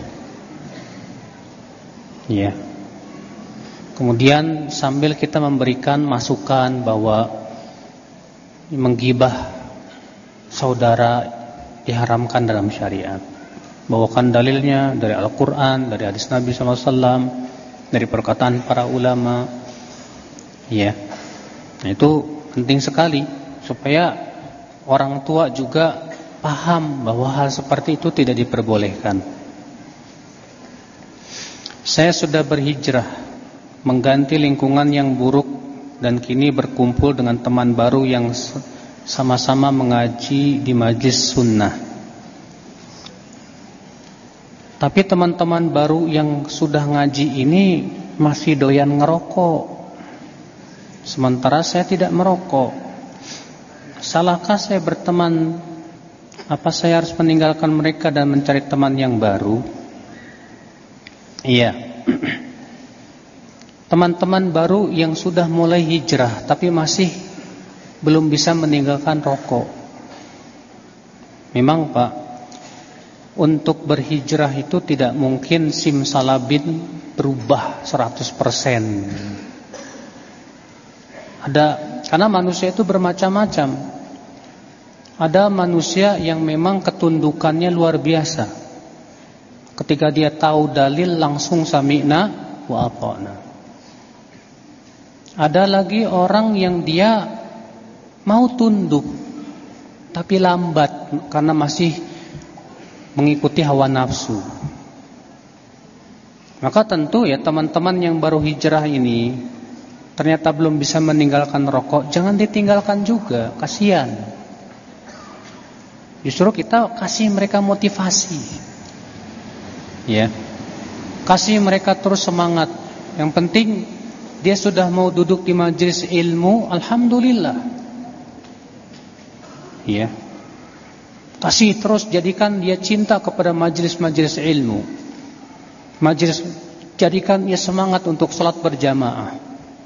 Ya. Kemudian sambil kita memberikan masukan bahwa menggibah saudara diharamkan dalam syariat. Bawakan dalilnya dari Al-Quran, dari hadis Nabi SAW, dari perkataan para ulama. Ya, nah, itu penting sekali supaya orang tua juga paham bahwa hal seperti itu tidak diperbolehkan. Saya sudah berhijrah, mengganti lingkungan yang buruk, dan kini berkumpul dengan teman baru yang sama-sama mengaji di majlis sunnah. Tapi teman-teman baru yang sudah ngaji ini masih doyan ngerokok, sementara saya tidak merokok. Salahkah saya berteman? Apa saya harus meninggalkan mereka dan mencari teman yang baru? Iya. Teman-teman baru yang sudah mulai hijrah tapi masih belum bisa meninggalkan rokok. Memang Pak, untuk berhijrah itu tidak mungkin simsalabim berubah 100%. Karena manusia itu bermacam-macam. Ada manusia yang memang ketundukannya luar biasa. Ketika dia tahu dalil langsung sami'na wa ata'na. Ada lagi orang yang dia mau tunduk tapi lambat karena masih mengikuti hawa nafsu. Maka tentu ya teman-teman yang baru hijrah ini ternyata belum bisa meninggalkan rokok, jangan ditinggalkan juga, kasihan. Justru kita kasih mereka motivasi. Ya. Kasih mereka terus semangat. Yang penting dia sudah mau duduk di majelis ilmu, alhamdulillah. Ya. Kasih terus, jadikan dia cinta kepada majelis-majelis ilmu. Jadikan dia semangat untuk salat berjamaah.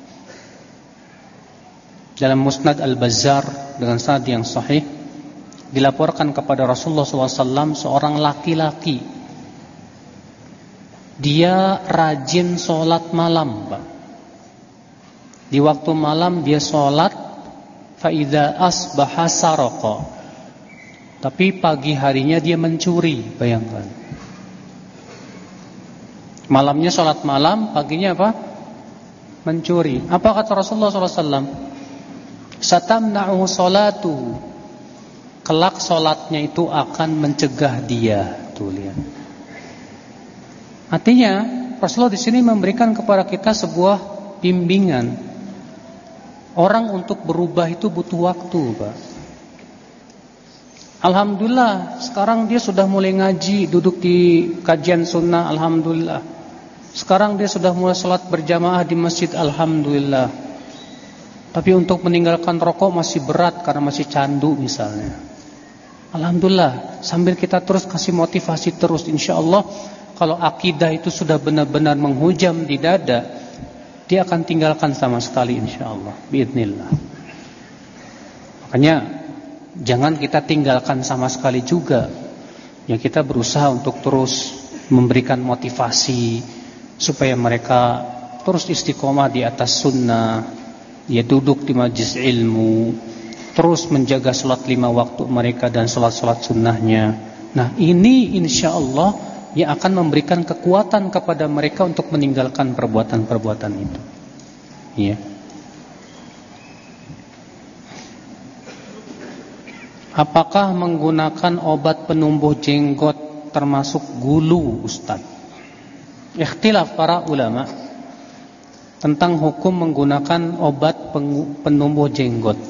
Dalam Musnad Al-Bazzar dengan sanad yang sahih dilaporkan kepada Rasulullah SAW seorang laki-laki. Dia rajin sholat malam, Pak. Di waktu malam dia sholat, fa idza asbaha saraqa. Tapi pagi harinya dia mencuri, bayangkan. Malamnya sholat malam, paginya apa? Mencuri. Apa kata Rasulullah SAW? Satamna'u sholatuhu. Kelak sholatnya itu akan mencegah dia. Tuh lihat. Artinya Rasulullah di sini memberikan kepada kita sebuah bimbingan. Orang untuk berubah itu butuh waktu, Pak. Alhamdulillah sekarang dia sudah mulai ngaji, duduk di kajian sunnah, alhamdulillah. Sekarang dia sudah mulai sholat berjamaah di masjid, alhamdulillah. Tapi untuk meninggalkan rokok masih berat karena masih candu misalnya. Alhamdulillah, sambil kita terus kasih motivasi terus, insyaallah kalau akidah itu sudah benar-benar menghujam di dada, dia akan tinggalkan sama sekali insyaallah, biidznillah. Makanya jangan kita tinggalkan sama sekali juga. Ya, kita berusaha untuk terus memberikan motivasi supaya mereka terus istiqomah di atas sunnah. Ya, duduk di majlis ilmu, terus menjaga salat 5 waktu mereka dan salat-salat sunnahnya. Nah, ini insyaallah yang akan memberikan kekuatan kepada mereka untuk meninggalkan perbuatan-perbuatan itu. Ya. Apakah menggunakan obat penumbuh jenggot termasuk gulu, Ustaz? Ikhtilaf para ulama tentang hukum menggunakan obat penumbuh jenggot.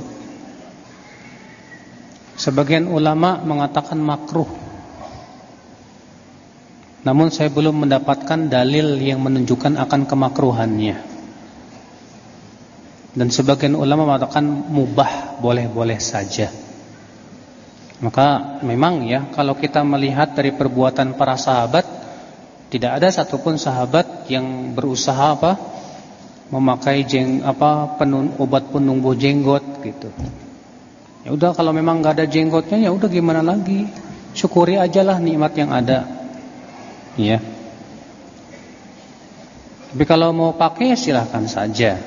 Sebagian ulama mengatakan makruh. Namun saya belum mendapatkan dalil yang menunjukkan akan kemakruhannya. Dan sebagian ulama mengatakan mubah, boleh-boleh saja. Maka memang ya, kalau kita melihat dari perbuatan para sahabat, tidak ada satupun sahabat yang berusaha memakai obat penumbuh jenggot gitu. Ya udah, kalau memang enggak ada jenggotnya ya udah, gimana lagi? Syukuri ajalah nikmat yang ada. Ya. Tapi kalau mau pakai silahkan saja.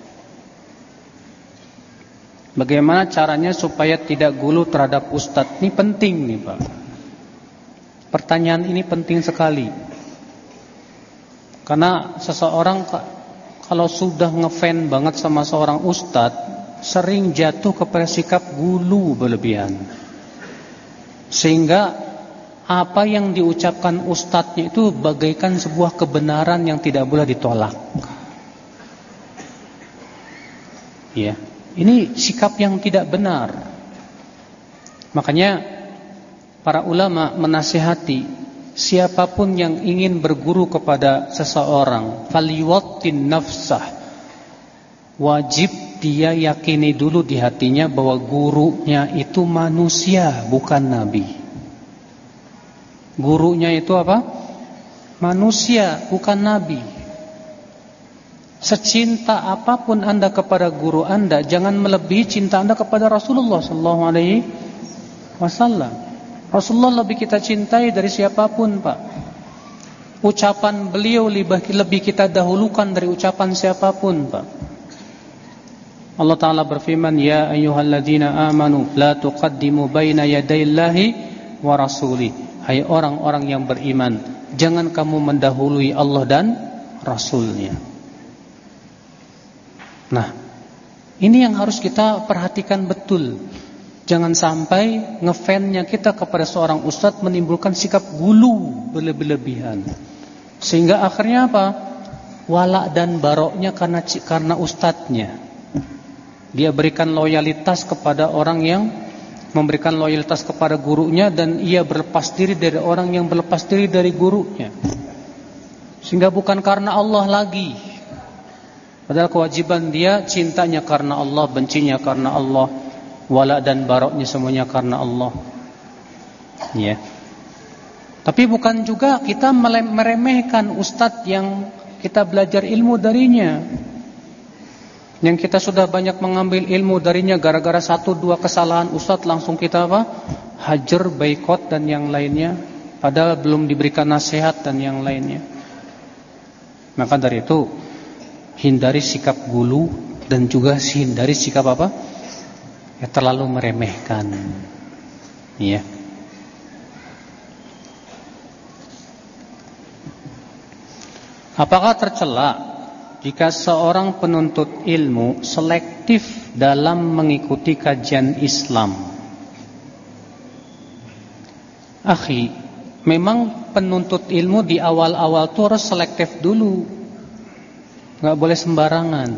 Bagaimana caranya supaya tidak gulu terhadap ustadz? Ini penting nih, Pak. Pertanyaan ini penting sekali. Karena seseorang kalau sudah ngefan banget sama seorang ustadz, sering jatuh kepada sikap gulu berlebihan. Sehingga apa yang diucapkan ustadznya itu bagaikan sebuah kebenaran yang tidak boleh ditolak. Ya, ini sikap yang tidak benar. Makanya para ulama menasihati, siapapun yang ingin berguru kepada seseorang, falyuwattin nafsah, wajib dia yakini dulu di hatinya bahwa gurunya itu manusia, bukan nabi. Gurunya itu apa? Manusia, bukan nabi. Secinta apapun Anda kepada guru Anda, jangan melebihi cinta Anda kepada Rasulullah SAW. Rasulullah lebih kita cintai dari siapapun, Pak. Ucapan beliau lebih kita dahulukan dari ucapan siapapun, Pak. Allah Ta'ala berfirman, ya ayyuhalladzina amanu la tuqaddimu baina yadayillahi wa rasuli. Hai orang-orang yang beriman, jangan kamu mendahului Allah dan Rasulnya. Nah, ini yang harus kita perhatikan betul. Jangan sampai ngefannya kita kepada seorang ustadz menimbulkan sikap gulu berlebihan. Sehingga akhirnya apa? Wala dan baroknya karena ustadznya. Dia berikan loyalitas kepada orang yang memberikan loyalitas kepada gurunya, dan ia berlepas diri dari orang yang berlepas diri dari gurunya. Sehingga bukan karena Allah lagi. Padahal kewajiban dia cintanya karena Allah, bencinya karena Allah, wala dan baroknya semuanya karena Allah. Ya. Tapi bukan juga kita meremehkan ustadz yang kita belajar ilmu darinya, yang kita sudah banyak mengambil ilmu darinya, gara-gara 1-2 kesalahan ustadz langsung kita hajar, boikot dan yang lainnya, padahal belum diberikan nasihat dan yang lainnya. Maka dari itu hindari sikap gulu dan juga hindari sikap ya, terlalu meremehkan. Iya. Apakah tercela jika seorang penuntut ilmu selektif dalam mengikuti kajian Islam? Akhi, memang penuntut ilmu di awal-awal itu harus selektif dulu, nggak boleh sembarangan.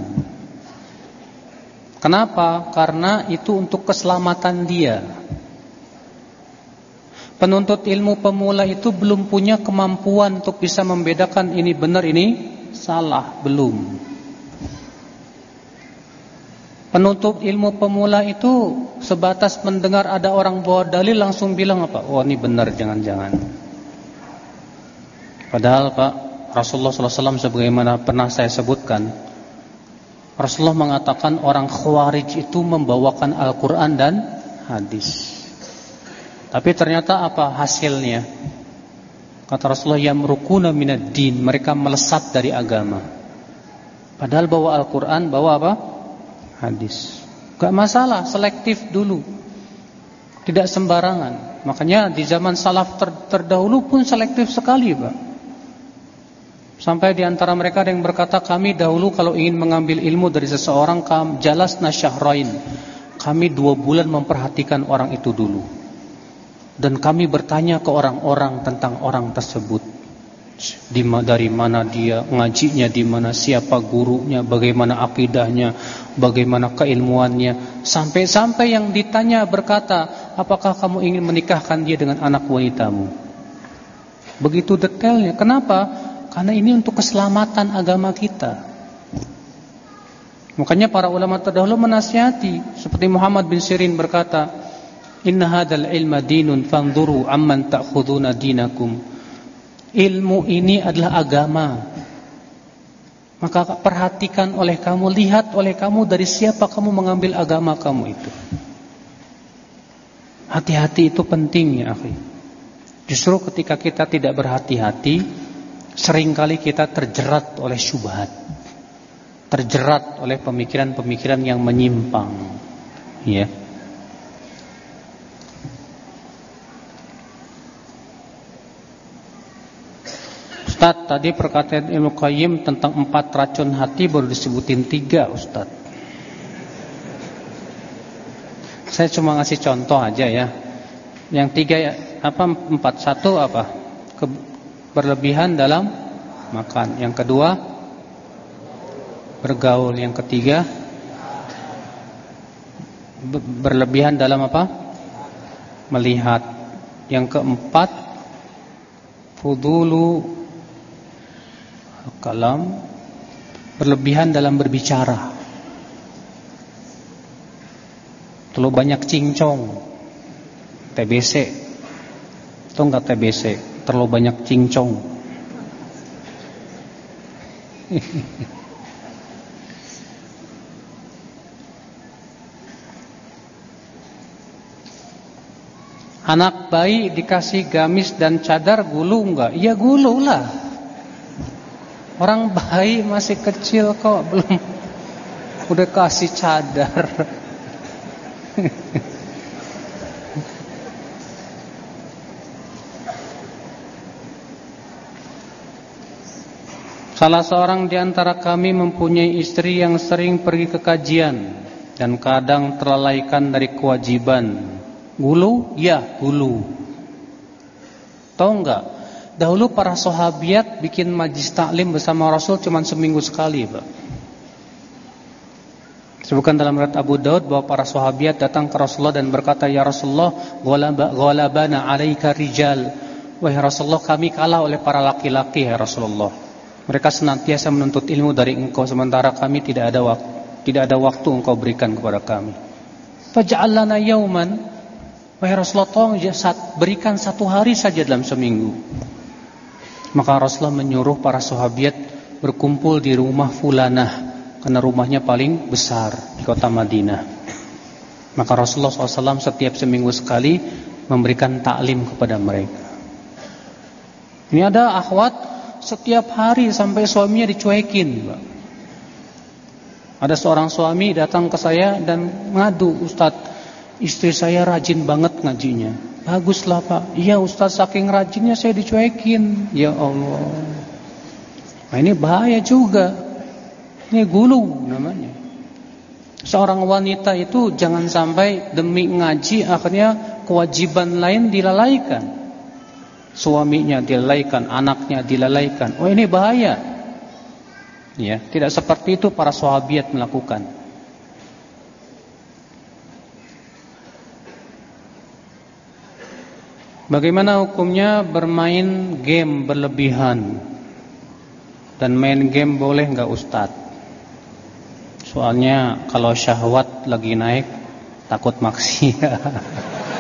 Kenapa? Karena itu untuk keselamatan dia. Penuntut ilmu pemula itu belum punya kemampuan untuk bisa membedakan ini benar, ini salah, belum. Penuntut ilmu pemula itu sebatas mendengar ada orang bawa dalil langsung bilang apa? Oh, ini benar, jangan-jangan. Padahal Pak, Rasulullah SAW sebagaimana pernah saya sebutkan, Rasulullah mengatakan orang Khawarij itu membawakan Al-Quran dan hadis. Tapi ternyata apa hasilnya? Kata Rasulullah, yamrukuna minad din, mereka melesat dari agama. Padahal bawa Al-Quran, bawa apa? Hadis. Gak masalah, selektif dulu, tidak sembarangan. Makanya di zaman salaf terdahulu pun selektif sekali Pak. Sampai di antara mereka ada yang berkata, kami dahulu kalau ingin mengambil ilmu dari seseorang, jalasna syahrain, kami 2 bulan memperhatikan orang itu dulu. Dan kami bertanya ke orang-orang tentang orang tersebut, dari mana dia ngajinya, di mana, siapa gurunya, bagaimana akidahnya, bagaimana keilmuannya, sampai yang ditanya berkata, apakah kamu ingin menikahkan dia dengan anak wanitamu? Begitu detailnya. Kenapa? Karena ini untuk keselamatan agama kita. Makanya para ulama terdahulu menasihati, seperti Muhammad bin Sirin berkata, inna hadzal ilma dinun fanzuru amman ta'khuduna dinakum. Ilmu ini adalah agama. Maka perhatikan oleh kamu, lihat oleh kamu dari siapa kamu mengambil agama kamu itu. Hati-hati itu penting ya akhi. Justru ketika kita tidak berhati-hati, seringkali kita terjerat oleh syubhat, terjerat oleh pemikiran-pemikiran yang menyimpang. Ya. Ustaz, tadi perkataan Ibnu Qayyim tentang 4 racun hati baru disebutin 3 Ustaz. Saya cuma ngasih contoh aja ya. Yang 3 apa? 4, 1 apa? Berlebihan dalam makan. Yang kedua bergaul. Yang ketiga berlebihan dalam apa? Melihat. Yang keempat fudulu kalam, berlebihan dalam berbicara. Terlalu banyak cincong, TBC. Tahu enggak TBC? Terlalu banyak cincong. Anak bayi dikasih gamis dan cadar gulu enggak? Iya gulu lah. Orang bayi masih kecil kok, belum udah kasih cadar. Salah seorang di antara kami mempunyai istri yang sering pergi ke kajian dan kadang terlalaikan dari kewajiban. Gulu? Ya, gulu. Tahu enggak? Dahulu para sahabiat bikin majlis taklim bersama Rasul cuma seminggu sekali, Pak. Sebutkan dalam riwayat Abu Daud bahwa para sahabiat datang ke Rasulullah dan berkata, "Ya Rasulullah, ghalabana 'alaika rijal." Wahai Rasulullah, kami kalah oleh para laki-laki ya Rasulullah. Mereka senantiasa menuntut ilmu dari engkau, sementara kami tidak ada waktu engkau berikan kepada kami. Faj'al lana yauman, wahai Rasulullah, tolong berikan 1 hari saja dalam seminggu. Maka Rasulullah menyuruh para sahabat berkumpul di rumah Fulanah, karena rumahnya paling besar di kota Madinah. Maka Rasulullah SAW setiap seminggu sekali memberikan taklim kepada mereka. Ini ada akhwat setiap hari sampai suaminya dicuekin. Ada seorang suami datang ke saya dan ngadu, Ustadz, istri saya rajin banget ngajinya. Baguslah Pak. Iya Ustadz, saking rajinnya saya dicuekin. Ya Allah. Nah ini bahaya juga. Ini gulu namanya. Seorang wanita itu jangan sampai demi ngaji akhirnya kewajiban lain dilalaikan. Suaminya dilalaikan, anaknya dilalaikan. Oh ini bahaya. Ya, tidak seperti itu para sahabat melakukan. Bagaimana hukumnya bermain game berlebihan? Dan main game boleh enggak Ustadz? Soalnya kalau syahwat lagi naik, takut maksiat.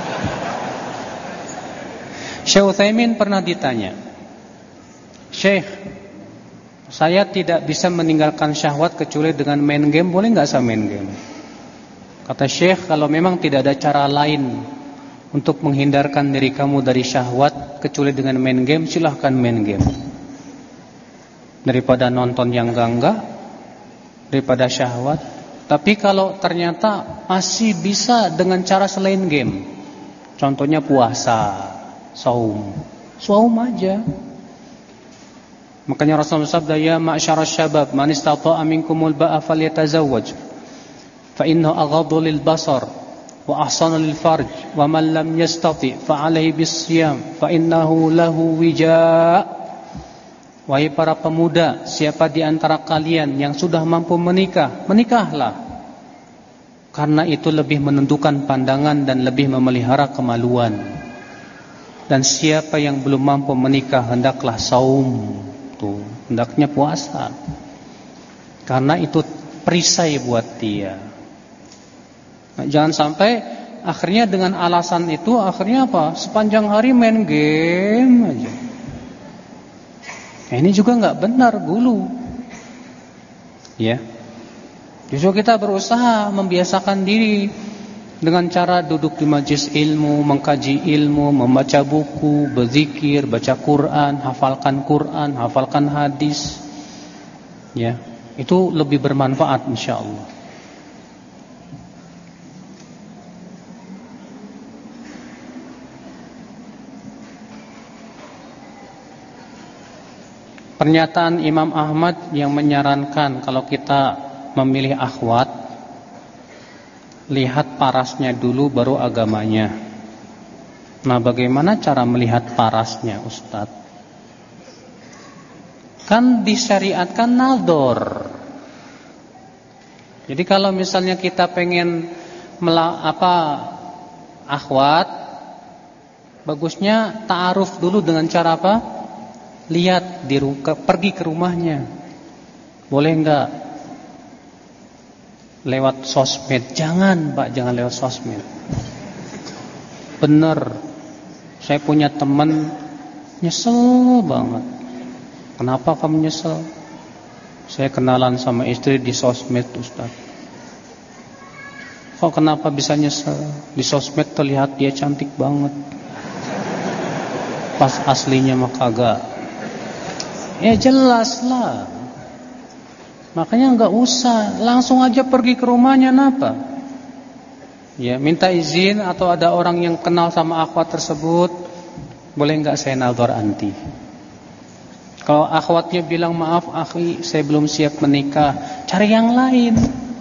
Syekh Utsaimin pernah ditanya, Syekh, saya tidak bisa meninggalkan syahwat kecuali dengan main game, boleh enggak saya main game? Kata Syekh, kalau memang tidak ada cara lain untuk menghindarkan diri kamu dari syahwat kecuali dengan main game, silahkan main game. Daripada nonton yang enggak, daripada syahwat. Tapi kalau ternyata masih bisa dengan cara selain game, contohnya puasa, saum aja. Makanya Rasulullah sabda, ya ma'syarasy syabab, man istata'a minkumul ba'a falyatazawwaj fa innahu aghaddu lil basar wa ahsanu lil farj wa man lam yastati' fa 'alaihi bis-siyam fa innahu lahu wija'. Wahai para pemuda, siapa di antara kalian yang sudah mampu menikah, menikahlah, karena itu lebih menentukan pandangan dan lebih memelihara kemaluan. Dan siapa yang belum mampu menikah, hendaklah saum. Tuh, hendaknya puasa. Karena itu perisai buat dia. Nah, jangan sampai akhirnya dengan alasan itu akhirnya apa? Sepanjang hari main game aja. Nah, ini juga enggak benar, gulu. Ya. Justru kita berusaha membiasakan diri dengan cara duduk di majelis ilmu, mengkaji ilmu, membaca buku, berzikir, baca Quran, hafalkan hadis. Ya, itu lebih bermanfaat insyaallah. Pernyataan Imam Ahmad yang menyarankan kalau kita memilih akhwat, lihat parasnya dulu baru agamanya. Nah, bagaimana cara melihat parasnya, Ustadz? Kan disyariatkan nador. Jadi kalau misalnya kita pengen akhwat, bagusnya ta'aruf dulu dengan cara apa? Lihat pergi ke rumahnya. Boleh enggak? Lewat sosmed. Jangan Pak, jangan lewat sosmed. Bener, saya punya teman nyesel banget. Kenapa kamu nyesel? Saya kenalan sama istri di sosmed, Ustaz. Kok kenapa bisa nyesel? Di sosmed terlihat dia cantik banget, pas aslinya mah kagak. Ya jelas lah. Makanya enggak usah, langsung aja pergi ke rumahnya, napa? Ya, minta izin atau ada orang yang kenal sama akhwat tersebut, boleh enggak saya nazar anti? Kalau akhwatnya bilang, maaf akhi, saya belum siap menikah, cari yang lain.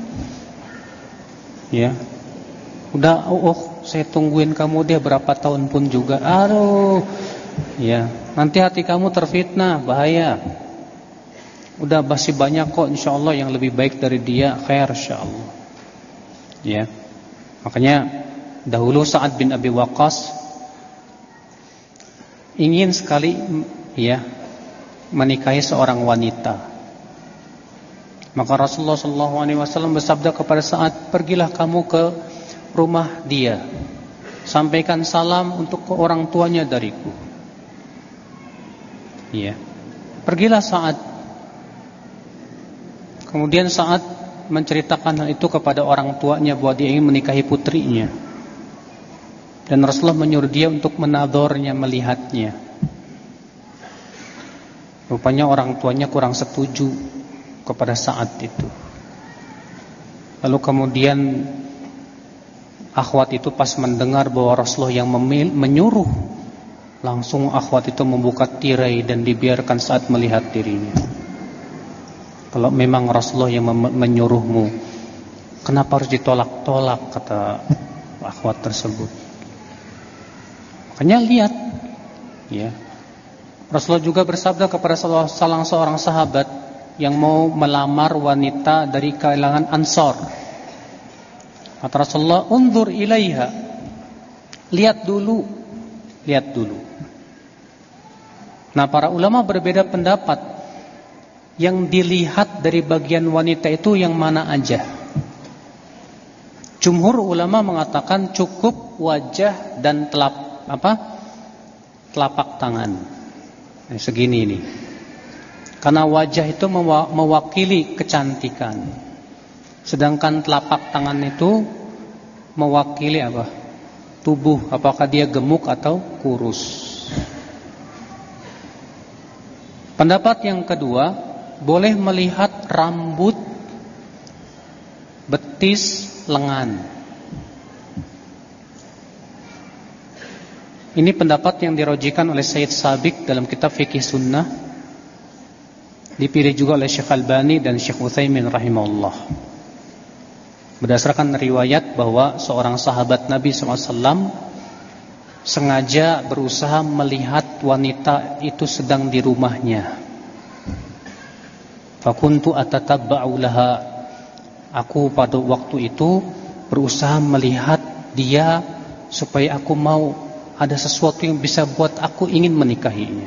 Ya. Udah, saya tungguin kamu dia berapa tahun pun juga. Aduh. Ya, nanti hati kamu terfitnah, bahaya. Udah masih banyak kok insyaallah yang lebih baik dari dia, khair insyaallah. Ya. Makanya dahulu Sa'ad bin Abi Waqqas ingin sekali ya menikahi seorang wanita. Maka Rasulullah SAW bersabda kepada Sa'ad, pergilah kamu ke rumah dia, sampaikan salam untuk ke orang tuanya dariku. Ya, pergilah Sa'ad. Kemudian Sa'ad menceritakan hal itu kepada orang tuanya bahwa dia ingin menikahi putrinya. Dan Rasulullah menyuruh dia untuk menadornya, melihatnya. Rupanya orang tuanya kurang setuju kepada Sa'ad itu. Lalu kemudian akhwat itu pas mendengar bahwa Rasulullah yang menyuruh, langsung akhwat itu membuka tirai dan dibiarkan Sa'ad melihat dirinya. Kalau memang Rasulullah yang menyuruhmu, kenapa harus ditolak-tolak, kata akhwat tersebut. Makanya lihat, ya. Rasulullah juga bersabda kepada salah seorang sahabat yang mau melamar wanita dari kalangan Ansor. Kata Rasulullah, unzur ilaiha, lihat dulu. Nah, para ulama berbeda pendapat. Yang dilihat dari bagian wanita itu yang mana aja. Jumhur ulama mengatakan cukup wajah dan telapak tangan. Segini ini. Karena wajah itu mewakili kecantikan. Sedangkan telapak tangan itu mewakili apa? Tubuh, apakah dia gemuk atau kurus. Pendapat yang kedua, boleh melihat rambut, betis, lengan. Ini pendapat yang dirojikan oleh Sayyid Sabiq dalam kitab Fiqh Sunnah, dipilih juga oleh Syekh Albani dan Syekh Utsaimin rahimahullah. Berdasarkan riwayat bahwa seorang sahabat Nabi SAW sengaja berusaha melihat wanita itu sedang di rumahnya. Fakuntu atatabba'u laha, aku pada waktu itu berusaha melihat dia supaya aku mau ada sesuatu yang bisa buat aku ingin menikahinya.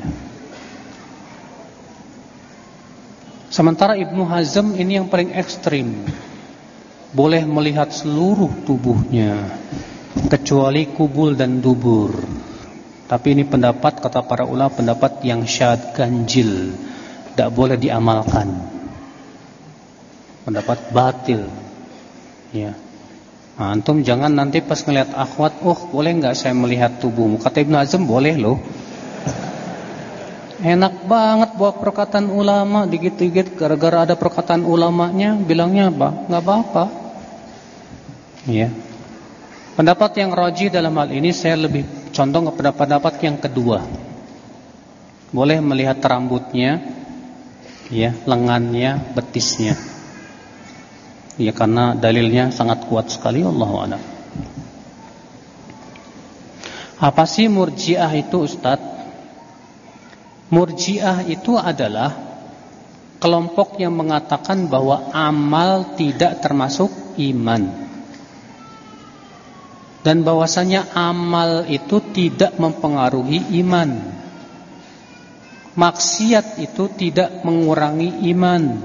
Sementara Ibnu Hazm ini yang paling ekstrim, boleh melihat seluruh tubuhnya kecuali kubul dan dubur. Tapi ini pendapat, kata para ulama, pendapat yang syadz, ganjil, tidak boleh diamalkan, pendapat batil. Ya, nah, antum jangan nanti pas ngelihat akhwat, boleh nggak saya melihat tubuhmu? Kata Ibnu Hazm, boleh loh. Enak banget buat perkataan ulama, dikit-dikit gara-gara ada perkataan ulamanya bilangnya apa? Nggak apa-apa. Ya. Pendapat yang rajih dalam hal ini saya lebih condong kepada pendapat yang kedua. Boleh melihat rambutnya, ya, lengannya, betisnya. Ya, karena dalilnya sangat kuat sekali, Allahu a'lam. Apa sih Murji'ah itu, Ustaz? Murji'ah itu adalah kelompok yang mengatakan bahwa amal tidak termasuk iman, dan bahwasanya amal itu tidak mempengaruhi iman. Maksiat itu tidak mengurangi iman.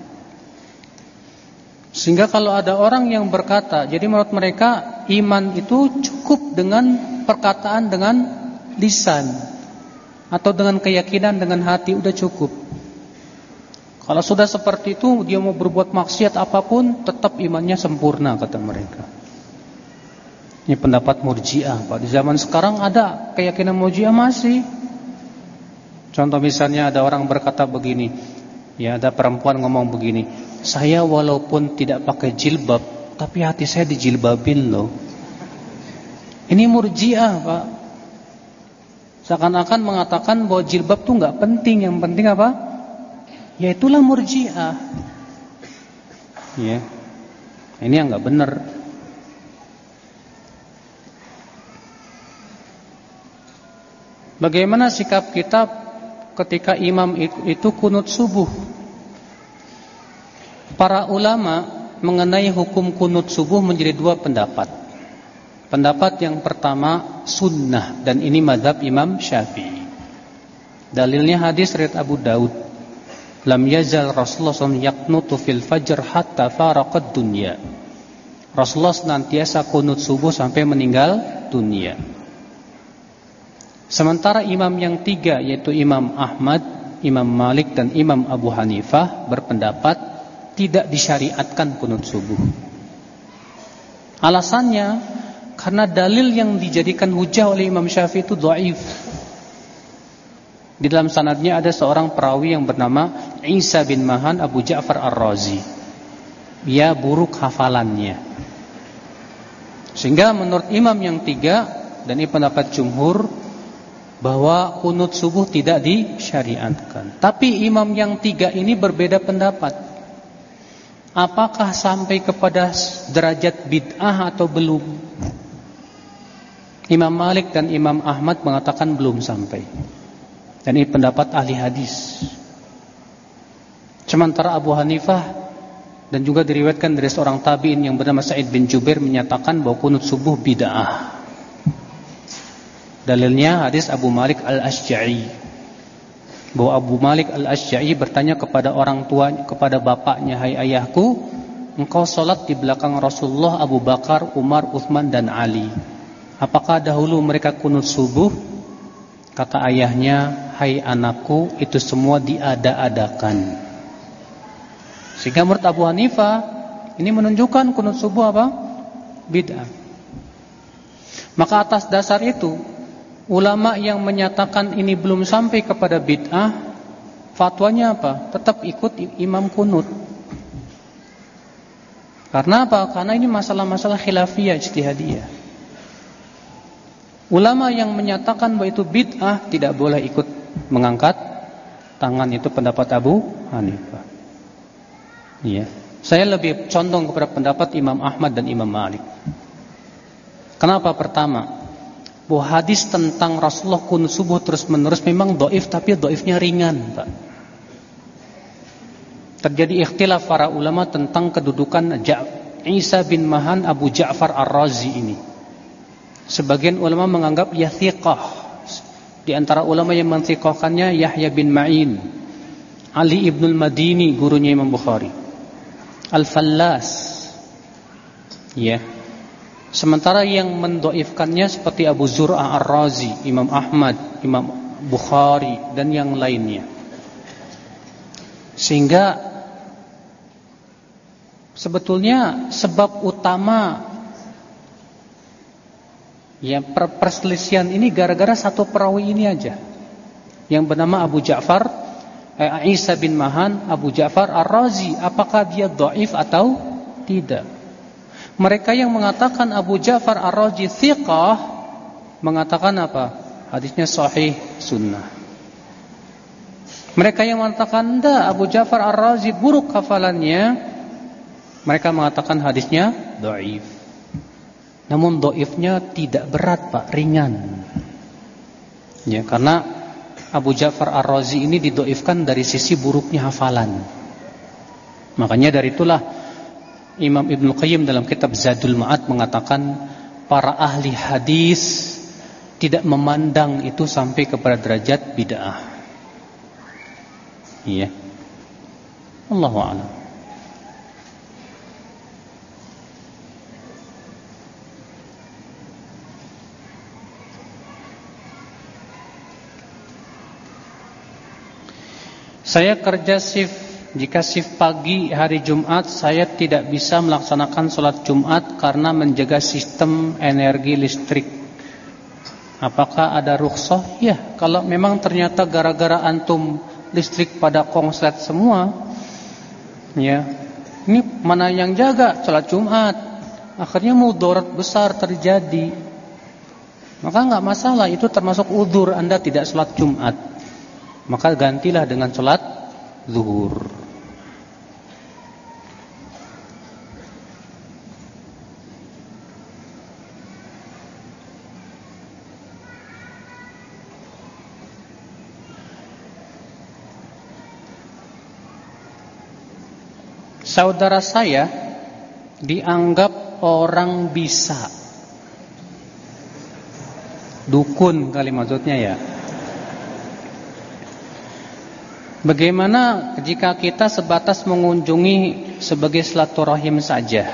Sehingga kalau ada orang yang berkata, jadi menurut mereka iman itu cukup dengan perkataan dengan lisan atau dengan keyakinan dengan hati, udah cukup. Kalau sudah seperti itu, dia mau berbuat maksiat apapun tetap imannya sempurna, kata mereka. Ini pendapat Murji'ah, Pak. Di zaman sekarang ada keyakinan Murji'ah masih. Contoh misalnya ada orang berkata begini, ya, ada perempuan ngomong begini, saya walaupun tidak pakai jilbab, tapi hati saya dijilbabin loh. Ini Murji'ah, Pak. Seakan-akan mengatakan bahwa jilbab itu nggak penting, yang penting apa? Ya itulah Murji'ah. Ya, ini yang nggak benar. Bagaimana sikap kita ketika imam itu kunut subuh? Para ulama mengenai hukum kunut subuh menjadi dua pendapat. Pendapat yang pertama sunnah, dan ini mazhab Imam Syafi'i. Dalilnya hadis riwayat Abu Daud. Lam yazal Rasulullah SAW yaqnutu fil fajr hatta faraqad dunya. Rasulullah senantiasa kunut subuh sampai meninggal dunia. Sementara imam yang 3 yaitu Imam Ahmad, Imam Malik dan Imam Abu Hanifah berpendapat tidak disyariatkan kunut subuh. Alasannya karena dalil yang dijadikan hujah oleh Imam Syafi'i itu dhaif. Di dalam sanadnya ada seorang perawi yang bernama Isa bin Mahan Abu Ja'far Ar-Razi. Ia buruk hafalannya. Sehingga menurut imam yang 3 dan ini pendapat jumhur bahwa kunut subuh tidak disyariatkan. Tapi imam yang 3 ini berbeda pendapat. Apakah sampai kepada derajat bid'ah atau belum? Imam Malik dan Imam Ahmad mengatakan belum sampai. Dan ini pendapat ahli hadis. Sementara Abu Hanifah dan juga diriwayatkan dari seorang tabi'in yang bernama Sa'id bin Jubair menyatakan bahwa kunut subuh bid'ah. Dalilnya hadis Abu Malik Al-Asy'a'i. Bahwa Abu Malik Al-Asy'a'i bertanya kepada orang tuanya, kepada bapaknya, "Hai ayahku, engkau salat di belakang Rasulullah, Abu Bakar, Umar, Utsman dan Ali. Apakah dahulu mereka kunut subuh?" Kata ayahnya, "Hai anakku, itu semua diada-adakan." Sehingga menurut Abu Hanifah ini menunjukkan kunut subuh apa? Bid'ah. Maka atas dasar itu ulama yang menyatakan ini belum sampai kepada bid'ah, fatwanya apa? Tetap ikut imam kunut. Karena apa? Karena ini masalah-masalah khilafiyah ijtihadiyah. Ulama yang menyatakan bahwa itu bid'ah tidak boleh ikut mengangkat tangan, itu pendapat Abu Hanifah. Iya. Saya lebih condong kepada pendapat Imam Ahmad dan Imam Malik. Kenapa? Pertama, bahwa hadis tentang Rasulullah kunut subuh terus-menerus memang dhaif, tapi dhaifnya ringan, Pak. Terjadi ikhtilaf para ulama tentang kedudukan Isa bin Mahan Abu Ja'far Ar-Razi ini. Sebagian ulama menganggap ya thiqah. Di antara ulama yang menthiqahkannya Yahya bin Ma'in, Ali ibnul Madini gurunya Imam Bukhari, Al-Fallas. Ya. Sementara yang mendoifkannya seperti Abu Zur'ah Ar-Razi, Imam Ahmad, Imam Bukhari dan yang lainnya. Sehingga sebetulnya sebab utama ya perselisihan ini gara-gara satu perawi ini aja, yang bernama Abu Ja'far Isa bin Mahan Abu Ja'far Ar-Razi. Apakah dia dhaif atau tidak? Mereka yang mengatakan Abu Ja'far Ar-Razi thiqah mengatakan apa? Hadisnya sahih sunnah. Mereka yang mengatakan enggak, Abu Ja'far Ar-Razi buruk hafalannya, mereka mengatakan hadisnya dhaif. Namun dhaifnya tidak berat, Pak, ringan. Ya, karena Abu Ja'far Ar-Razi ini didhaifkan dari sisi buruknya hafalan. Makanya dari itulah Imam Ibnu Qayyim dalam kitab Zadul Ma'ad mengatakan para ahli hadis tidak memandang itu sampai kepada derajat bid'ah. Iya. Allahu a'lam. Saya kerja shift. Jika shift pagi hari Jumat, saya tidak bisa melaksanakan sholat Jumat karena menjaga sistem energi listrik. Apakah ada rukhsah? Ya, kalau memang ternyata gara-gara antum listrik pada konslet semua, ya, ini mana yang jaga sholat Jumat? Akhirnya mudarat besar terjadi. Maka enggak masalah, itu termasuk udzur Anda tidak sholat Jumat. Maka gantilah dengan sholat zuhur. Saudara saya dianggap orang bisa. Dukun kali maksudnya ya. Bagaimana jika kita sebatas mengunjungi sebagai silaturahim saja,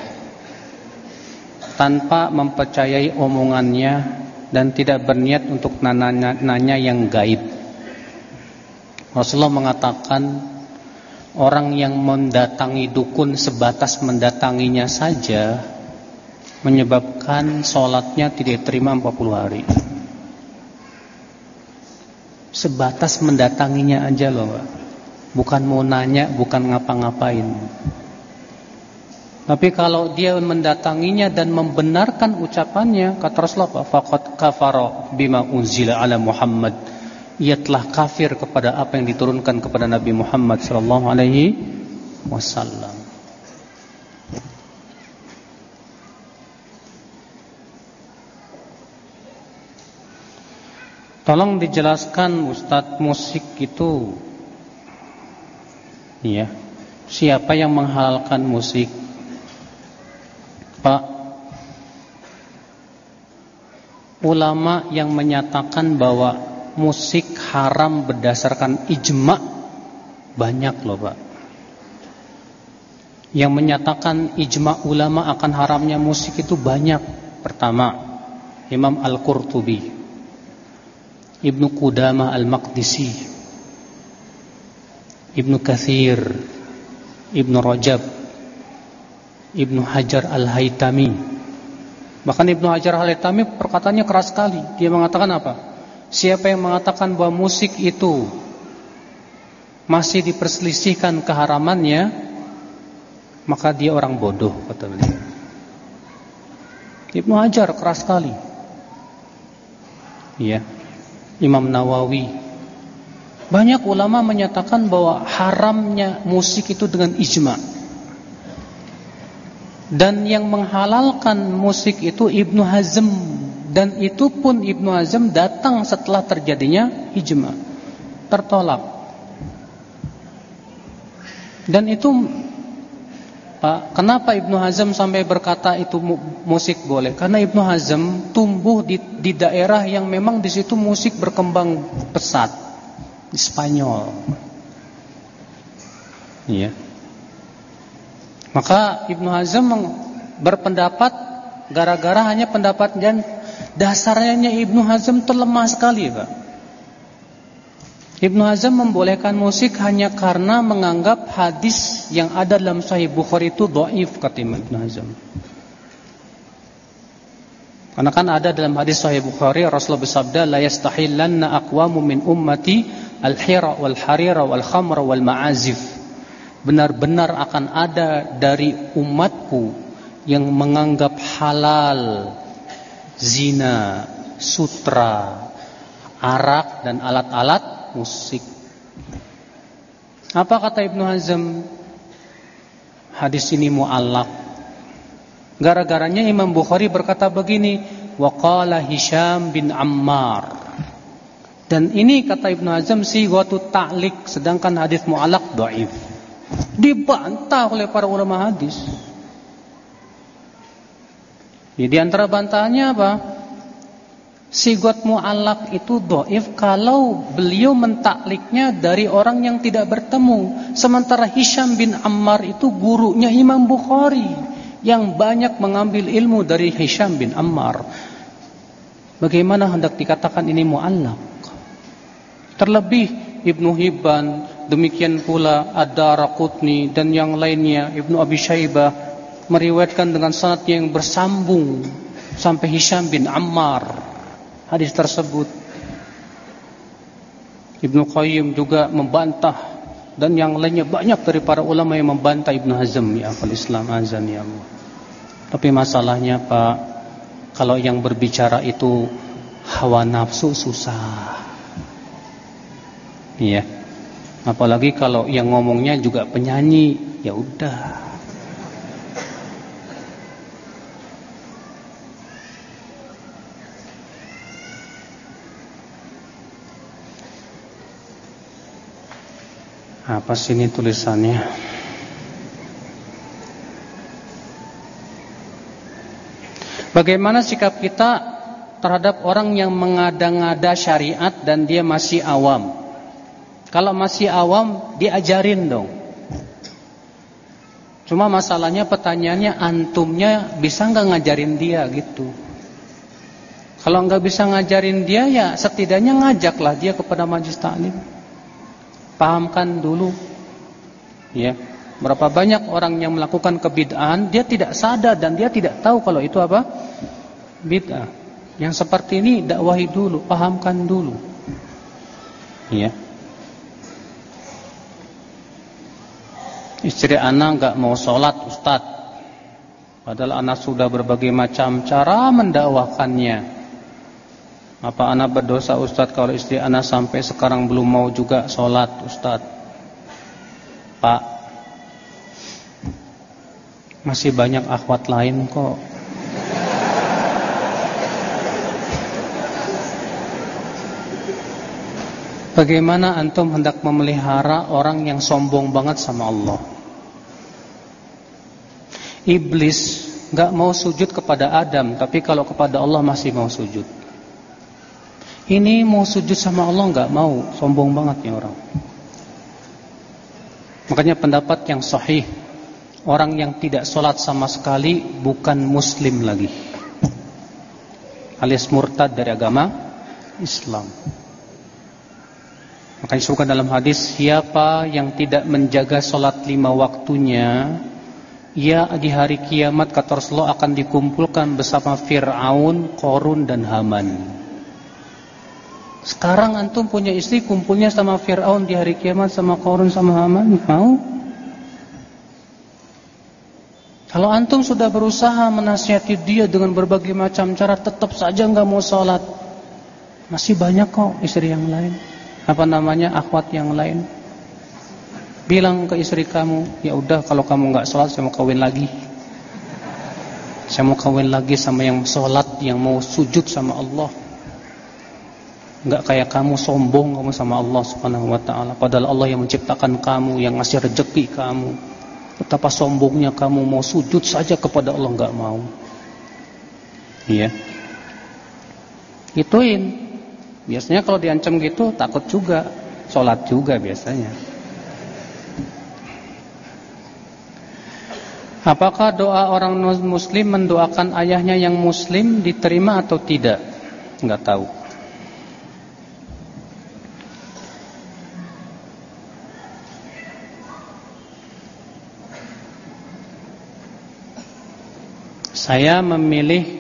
tanpa mempercayai omongannya dan tidak berniat untuk nanya yang gaib? Rasulullah mengatakan, orang yang mendatangi dukun sebatas mendatanginya saja menyebabkan sholatnya tidak diterima 40 hari. Sebatas mendatanginya aja loh, Pak. Bukan mau nanya, bukan ngapa-ngapain. Tapi kalau dia mendatanginya dan membenarkan ucapannya, kata Rasulullah, faqad kafara bima unzila ala Muhammad. Ia telah kafir kepada apa yang diturunkan kepada Nabi Muhammad sallallahu alaihi wasallam. Tolong dijelaskan Ustadz, musik itu ya, siapa yang menghalalkan musik? Pak, ulama yang menyatakan bahwa musik haram berdasarkan ijma' banyak loh, Pak. Yang menyatakan ijma' ulama akan haramnya musik itu banyak. Pertama, Imam Al-Qurtubi, Ibnu Qudamah Al-Maqdisi, Ibnu Katsir, Ibnu Rajab, Ibnu Hajar Al-Haytami. Bahkan Ibnu Hajar Al-Haytami perkataannya keras sekali. Dia mengatakan apa? Siapa yang mengatakan bahwa musik itu masih diperselisihkan keharamannya, maka dia orang bodoh, kata beliau. Ibnu Hajar keras sekali. Ya. Imam Nawawi. Banyak ulama menyatakan bahwa haramnya musik itu dengan ijma'. Dan yang menghalalkan musik itu Ibnu Hazm. Dan itu pun Ibnu Hazm datang setelah terjadinya ijma'. Tertolak. Dan itu, Pak, kenapa Ibnu Hazm sampai berkata itu musik boleh? Karena Ibnu Hazm tumbuh di daerah yang memang di situ musik berkembang pesat. Di Spanyol. Iya. Maka Ibnu Hazm berpendapat gara-gara hanya pendapat, dan dasarnya Ibnu Hazm terlemah sekali, Pak. Ibnu Hazm membolehkan musik hanya karena menganggap hadis yang ada dalam Sahih Bukhari itu dhaif, kata Ibnu Hazm. Karena kan ada dalam hadis Sahih Bukhari, Rasulullah bersabda, la yastahillanna aqwamu min ummati al-hira wal harira wal khamra wal ma'azif. Benar-benar akan ada dari umatku yang menganggap halal zina, sutra, arak dan alat-alat musik. Apa kata Ibnu Hazm? Hadis ini mu'allaq. Gara-garanya Imam Bukhari berkata begini, wa qala Hisham bin Ammar. Dan ini kata Ibnu Hazm sighatu ta'liq, sedangkan hadis mu'allaq dhaif. Dibantah oleh para ulama hadis. Jadi antara bantahannya apa? Sighat mu'allaq itu dhaif kalau beliau mentakliknya dari orang yang tidak bertemu. Sementara Hisham bin Ammar itu gurunya Imam Bukhari yang banyak mengambil ilmu dari Hisham bin Ammar. Bagaimana hendak dikatakan ini mu'allaq? Terlebih Ibnu Hibban, demikian pula Ad-Daraqutni dan yang lainnya, Ibnu Abi Syaibah meriwayatkan dengan sanad yang bersambung sampai Hisham bin Ammar hadis tersebut. Ibnu Qayyim juga membantah, dan yang lainnya banyak dari para ulama yang membantah Ibnu Hazm, ya akhul Islam azan ya Allah. Tapi masalahnya, Pak, kalau yang berbicara itu hawa nafsu susah. Iya. Apalagi kalau yang ngomongnya juga penyanyi, ya udah. Apa sih ini tulisannya? Bagaimana sikap kita terhadap orang yang mengada-ngada syariat dan dia masih awam? Kalau masih awam, diajarin dong. Cuma masalahnya pertanyaannya, antumnya bisa nggak ngajarin dia gitu. Kalau nggak bisa ngajarin dia, ya setidaknya ngajaklah dia kepada majelis taklim. Pahamkan dulu. Ya, berapa banyak orang yang melakukan kebid'ahan, dia tidak sadar dan dia tidak tahu kalau itu apa? Bid'ah. Yang seperti ini dakwahi dulu, pahamkan dulu. Ya. Istri anak nggak mau sholat, Ustaz. Padahal anak sudah berbagai macam cara mendakwakannya. Apa anak berdosa, Ustaz, kalau istri anak sampai sekarang belum mau juga sholat, Ustaz? Pak, masih banyak akhwat lain kok. Bagaimana antum hendak memelihara orang yang sombong banget sama Allah? Iblis gak mau sujud kepada Adam, tapi kalau kepada Allah masih mau sujud. Ini mau sujud sama Allah gak mau, sombong banget nih orang. Makanya pendapat yang sahih, orang yang tidak sholat sama sekali bukan muslim lagi, alias murtad dari agama Islam. Makanya disebutkan dalam hadis, siapa yang tidak menjaga sholat 5 waktunya, ia di hari kiamat kata Rasulullah akan dikumpulkan bersama Fir'aun, Qarun dan Haman. Sekarang antum punya istri, kumpulnya sama Fir'aun di hari kiamat, sama Qarun sama Haman, mau? Kalau antum sudah berusaha menasihati dia dengan berbagai macam cara, tetap saja nggak mau sholat, masih banyak kok istri yang lain. Akhwat yang lain. Bilang ke istri kamu, ya udah kalau kamu nggak sholat, saya mau kawin lagi. Saya mau kawin lagi sama yang sholat, yang mau sujud sama Allah. Nggak kayak kamu sombong kamu sama Allah Subhanahu Wa Taala. Padahal Allah yang menciptakan kamu, yang ngasih rezeki kamu. Betapa sombongnya kamu, mau sujud saja kepada Allah nggak mau. Iya. Ituin. Biasanya kalau diancam gitu takut juga, sholat juga biasanya. Apakah doa orang muslim mendoakan ayahnya yang muslim diterima atau tidak? Enggak tahu. Saya memilih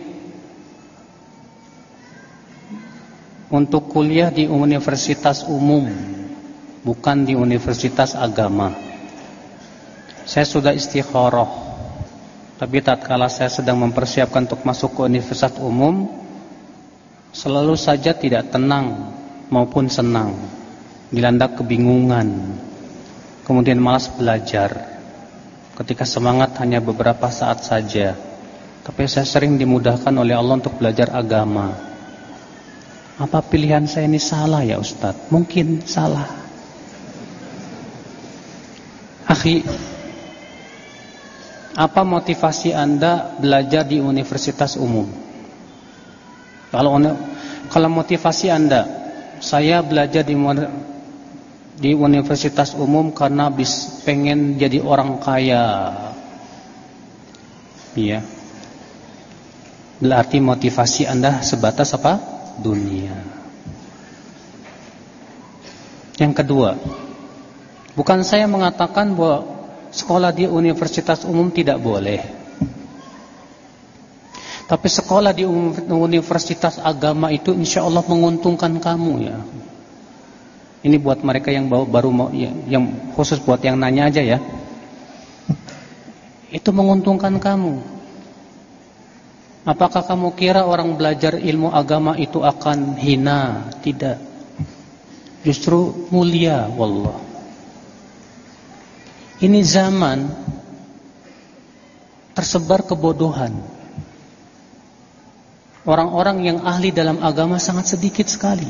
untuk kuliah di universitas umum, bukan di universitas agama. Saya sudah istikharah, tapi tatkala saya sedang mempersiapkan untuk masuk ke universitas umum, selalu saja tidak tenang maupun senang, dilanda kebingungan, kemudian malas belajar. Ketika semangat hanya beberapa saat saja, tapi saya sering dimudahkan oleh Allah untuk belajar agama. Apa pilihan saya ini salah ya Ustaz? Mungkin salah. Akhi, apa motivasi Anda belajar di universitas umum? Kalau motivasi Anda, saya belajar di universitas umum karena pengen jadi orang kaya. Iya. Berarti motivasi Anda sebatas apa? Dunia. Yang kedua, bukan saya mengatakan bahwa sekolah di universitas umum tidak boleh, tapi sekolah di universitas agama itu insya Allah menguntungkan kamu ya. Ini buat mereka yang baru mau, yang khusus buat yang nanya aja ya. Itu menguntungkan kamu. Apakah kamu kira orang belajar ilmu agama itu akan hina? Tidak. Justru mulia, wallah. Ini zaman tersebar kebodohan. Orang-orang yang ahli dalam agama sangat sedikit sekali.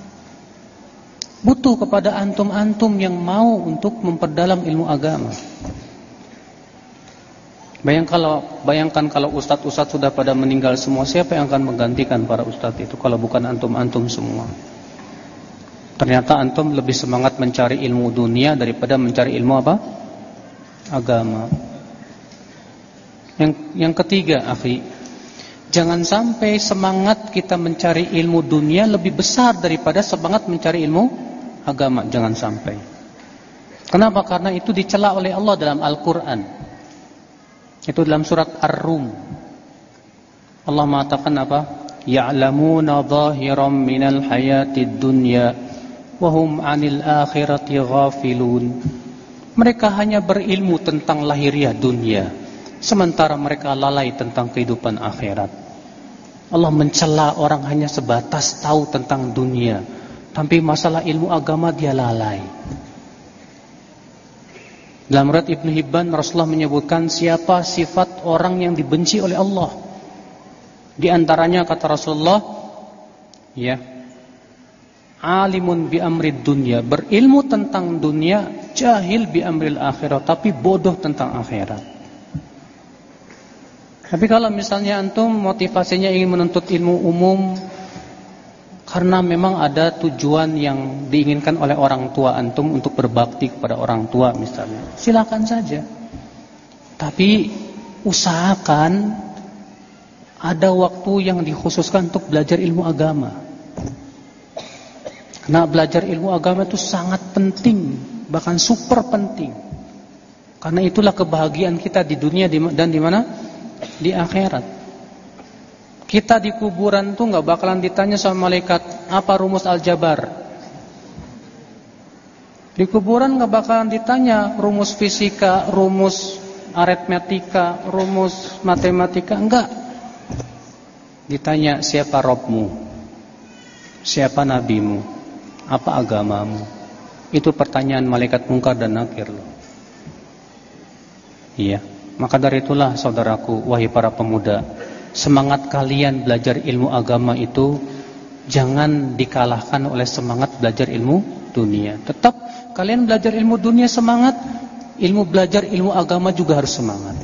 Butuh kepada antum-antum yang mau untuk memperdalam ilmu agama. Bayangkan kalau ustadz-ustadz sudah pada meninggal semua, siapa yang akan menggantikan para ustadz itu kalau bukan antum-antum semua? Ternyata antum lebih semangat mencari ilmu dunia daripada mencari ilmu apa? Agama. Yang ketiga, akhi, jangan sampai semangat kita mencari ilmu dunia lebih besar daripada semangat mencari ilmu agama. Jangan sampai. Kenapa? Karena itu dicela oleh Allah dalam Al-Quran. Itu dalam surat Ar-Rum. Allah mengatakan apa? Ya'lamuna zahiran minal hayatid dunya wahum 'anil akhirati ghafilun. Mereka hanya berilmu tentang lahiriah dunia, sementara mereka lalai tentang kehidupan akhirat. Allah mencela orang hanya sebatas tahu tentang dunia, tapi masalah ilmu agama dia lalai. Dalam riwayat Ibnu Hibban, Rasulullah menyebutkan siapa sifat orang yang dibenci oleh Allah. Di antaranya kata Rasulullah, ya, alimun bi amrid dunya, berilmu tentang dunia, jahil bi amril akhirat, tapi bodoh tentang akhirat. Tapi kalau misalnya antum motivasinya ingin menuntut ilmu umum karena memang ada tujuan yang diinginkan oleh orang tua antum untuk berbakti kepada orang tua misalnya, silakan saja. Tapi usahakan ada waktu yang dikhususkan untuk belajar ilmu agama. Karena belajar ilmu agama itu sangat penting, bahkan super penting. Karena itulah kebahagiaan kita di dunia dan di mana? Di akhirat. Kita di kuburan tuh nggak bakalan ditanya sama malaikat apa rumus aljabar. Di kuburan nggak bakalan ditanya rumus fisika, rumus aritmetika, rumus matematika, enggak. Ditanya siapa Robmu, siapa nabimu, apa agamamu. Itu pertanyaan malaikat Munkar dan Nakir loh. Iya. Maka dari itulah saudaraku, wahai para pemuda, semangat kalian belajar ilmu agama itu jangan dikalahkan oleh semangat belajar ilmu dunia. Tetap kalian belajar ilmu dunia semangat, belajar ilmu agama juga harus semangat.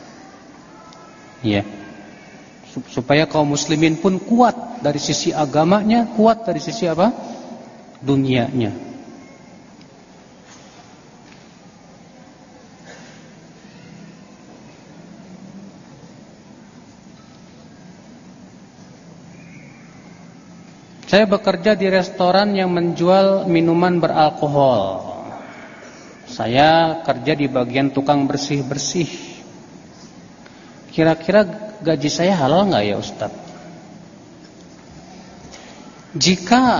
Ya. Supaya kaum muslimin pun kuat dari sisi agamanya, kuat dari sisi apa? Dunianya. Saya bekerja di restoran yang menjual minuman beralkohol. Saya kerja di bagian tukang bersih-bersih. Kira-kira gaji saya halal nggak ya Ustaz? Jika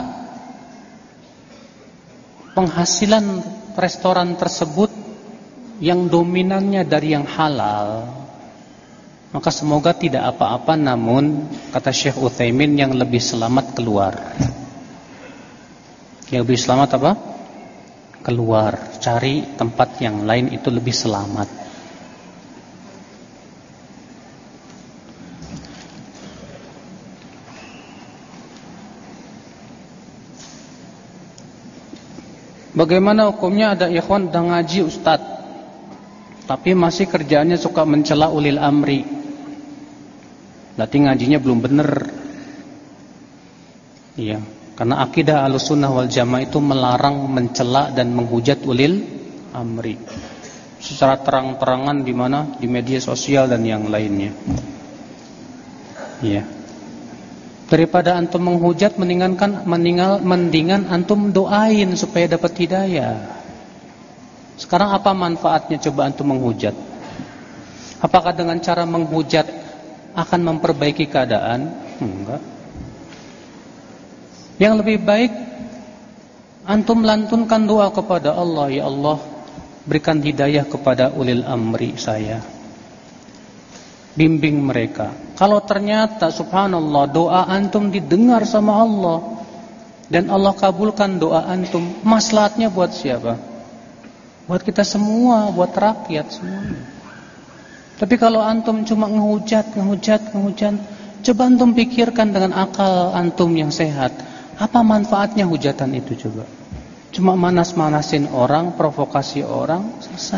penghasilan restoran tersebut yang dominannya dari yang halal, maka semoga tidak apa-apa, namun kata Syekh Utsaimin yang lebih selamat keluar. Yang lebih selamat apa? Keluar, cari tempat yang lain, itu lebih selamat. Bagaimana hukumnya ada ikhwan udah ngaji Ustaz, tapi masih kerjaannya suka mencela ulil amri? Berarti ngajinya belum benar. Iya, karena akidah Ahlussunnah wal Jamaah itu melarang mencela dan menghujat ulil amri secara terang-terangan di mana? Di media sosial dan yang lainnya. Iya. Daripada antum menghujat, mendingan antum doain supaya dapat hidayah. Sekarang apa manfaatnya coba antum menghujat? Apakah dengan cara menghujat akan memperbaiki keadaan? Enggak. Yang lebih baik antum lantunkan doa kepada Allah, ya Allah, berikan hidayah kepada ulil amri saya, bimbing mereka. Kalau ternyata subhanallah doa antum didengar sama Allah dan Allah kabulkan doa antum, maslahatnya buat siapa? Buat kita semua, buat rakyat semuanya. Tapi kalau antum cuma ngehujat, coba antum pikirkan dengan akal antum yang sehat, apa manfaatnya hujatan itu coba? Cuma manas-manasin orang, provokasi orang, selesai.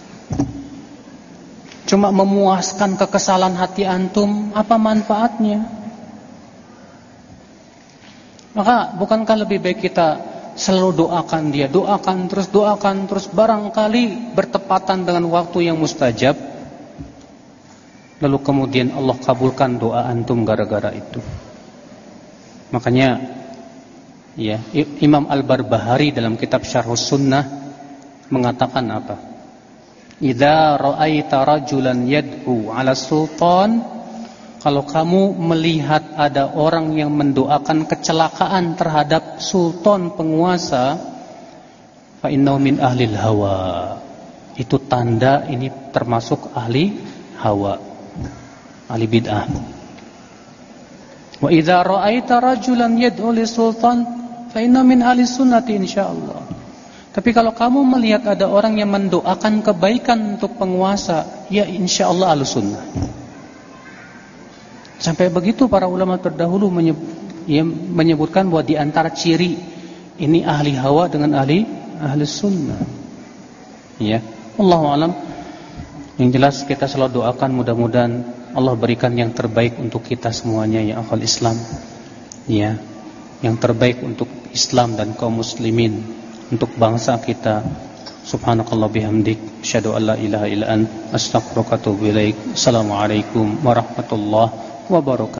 Cuma memuaskan kekesalan hati antum, apa manfaatnya? Maka bukankah lebih baik kita selalu doakan dia, doakan terus, barangkali bertepatan dengan waktu yang mustajab, lalu kemudian Allah kabulkan doa antum gara-gara itu. Makanya ya, Imam Al-Barbahari dalam kitab Syarhus Sunnah mengatakan apa? Idza ra'aita rajulan yad'u 'ala sultan, kalau kamu melihat ada orang yang mendoakan kecelakaan terhadap sultan penguasa, fa innahu min ahlil hawa. Itu tanda ini termasuk ahli hawa, ahli bid'ah. Wa idza ra'aita rajulan yad'u li sultan fa innahu min ahli sunnati insyaallah. Tapi kalau kamu melihat ada orang yang mendoakan kebaikan untuk penguasa, ya insyaallah ahli sunnah. Sampai begitu para ulama terdahulu menyebutkan bahwa di antara ciri ini ahli hawa dengan ahli sunnah. Ya, Allahu a'lam. Yang jelas kita selalu doakan mudah-mudahan Allah berikan yang terbaik untuk kita semuanya ya akhwal Islam. Ya, yang terbaik untuk Islam dan kaum muslimin, untuk bangsa kita. Subhanakallah bihamdik, asyhadu an la ilaha illa ant, astaghfiruka wa atubu ilaik. Assalamualaikum warahmatullahi wabarakatuh.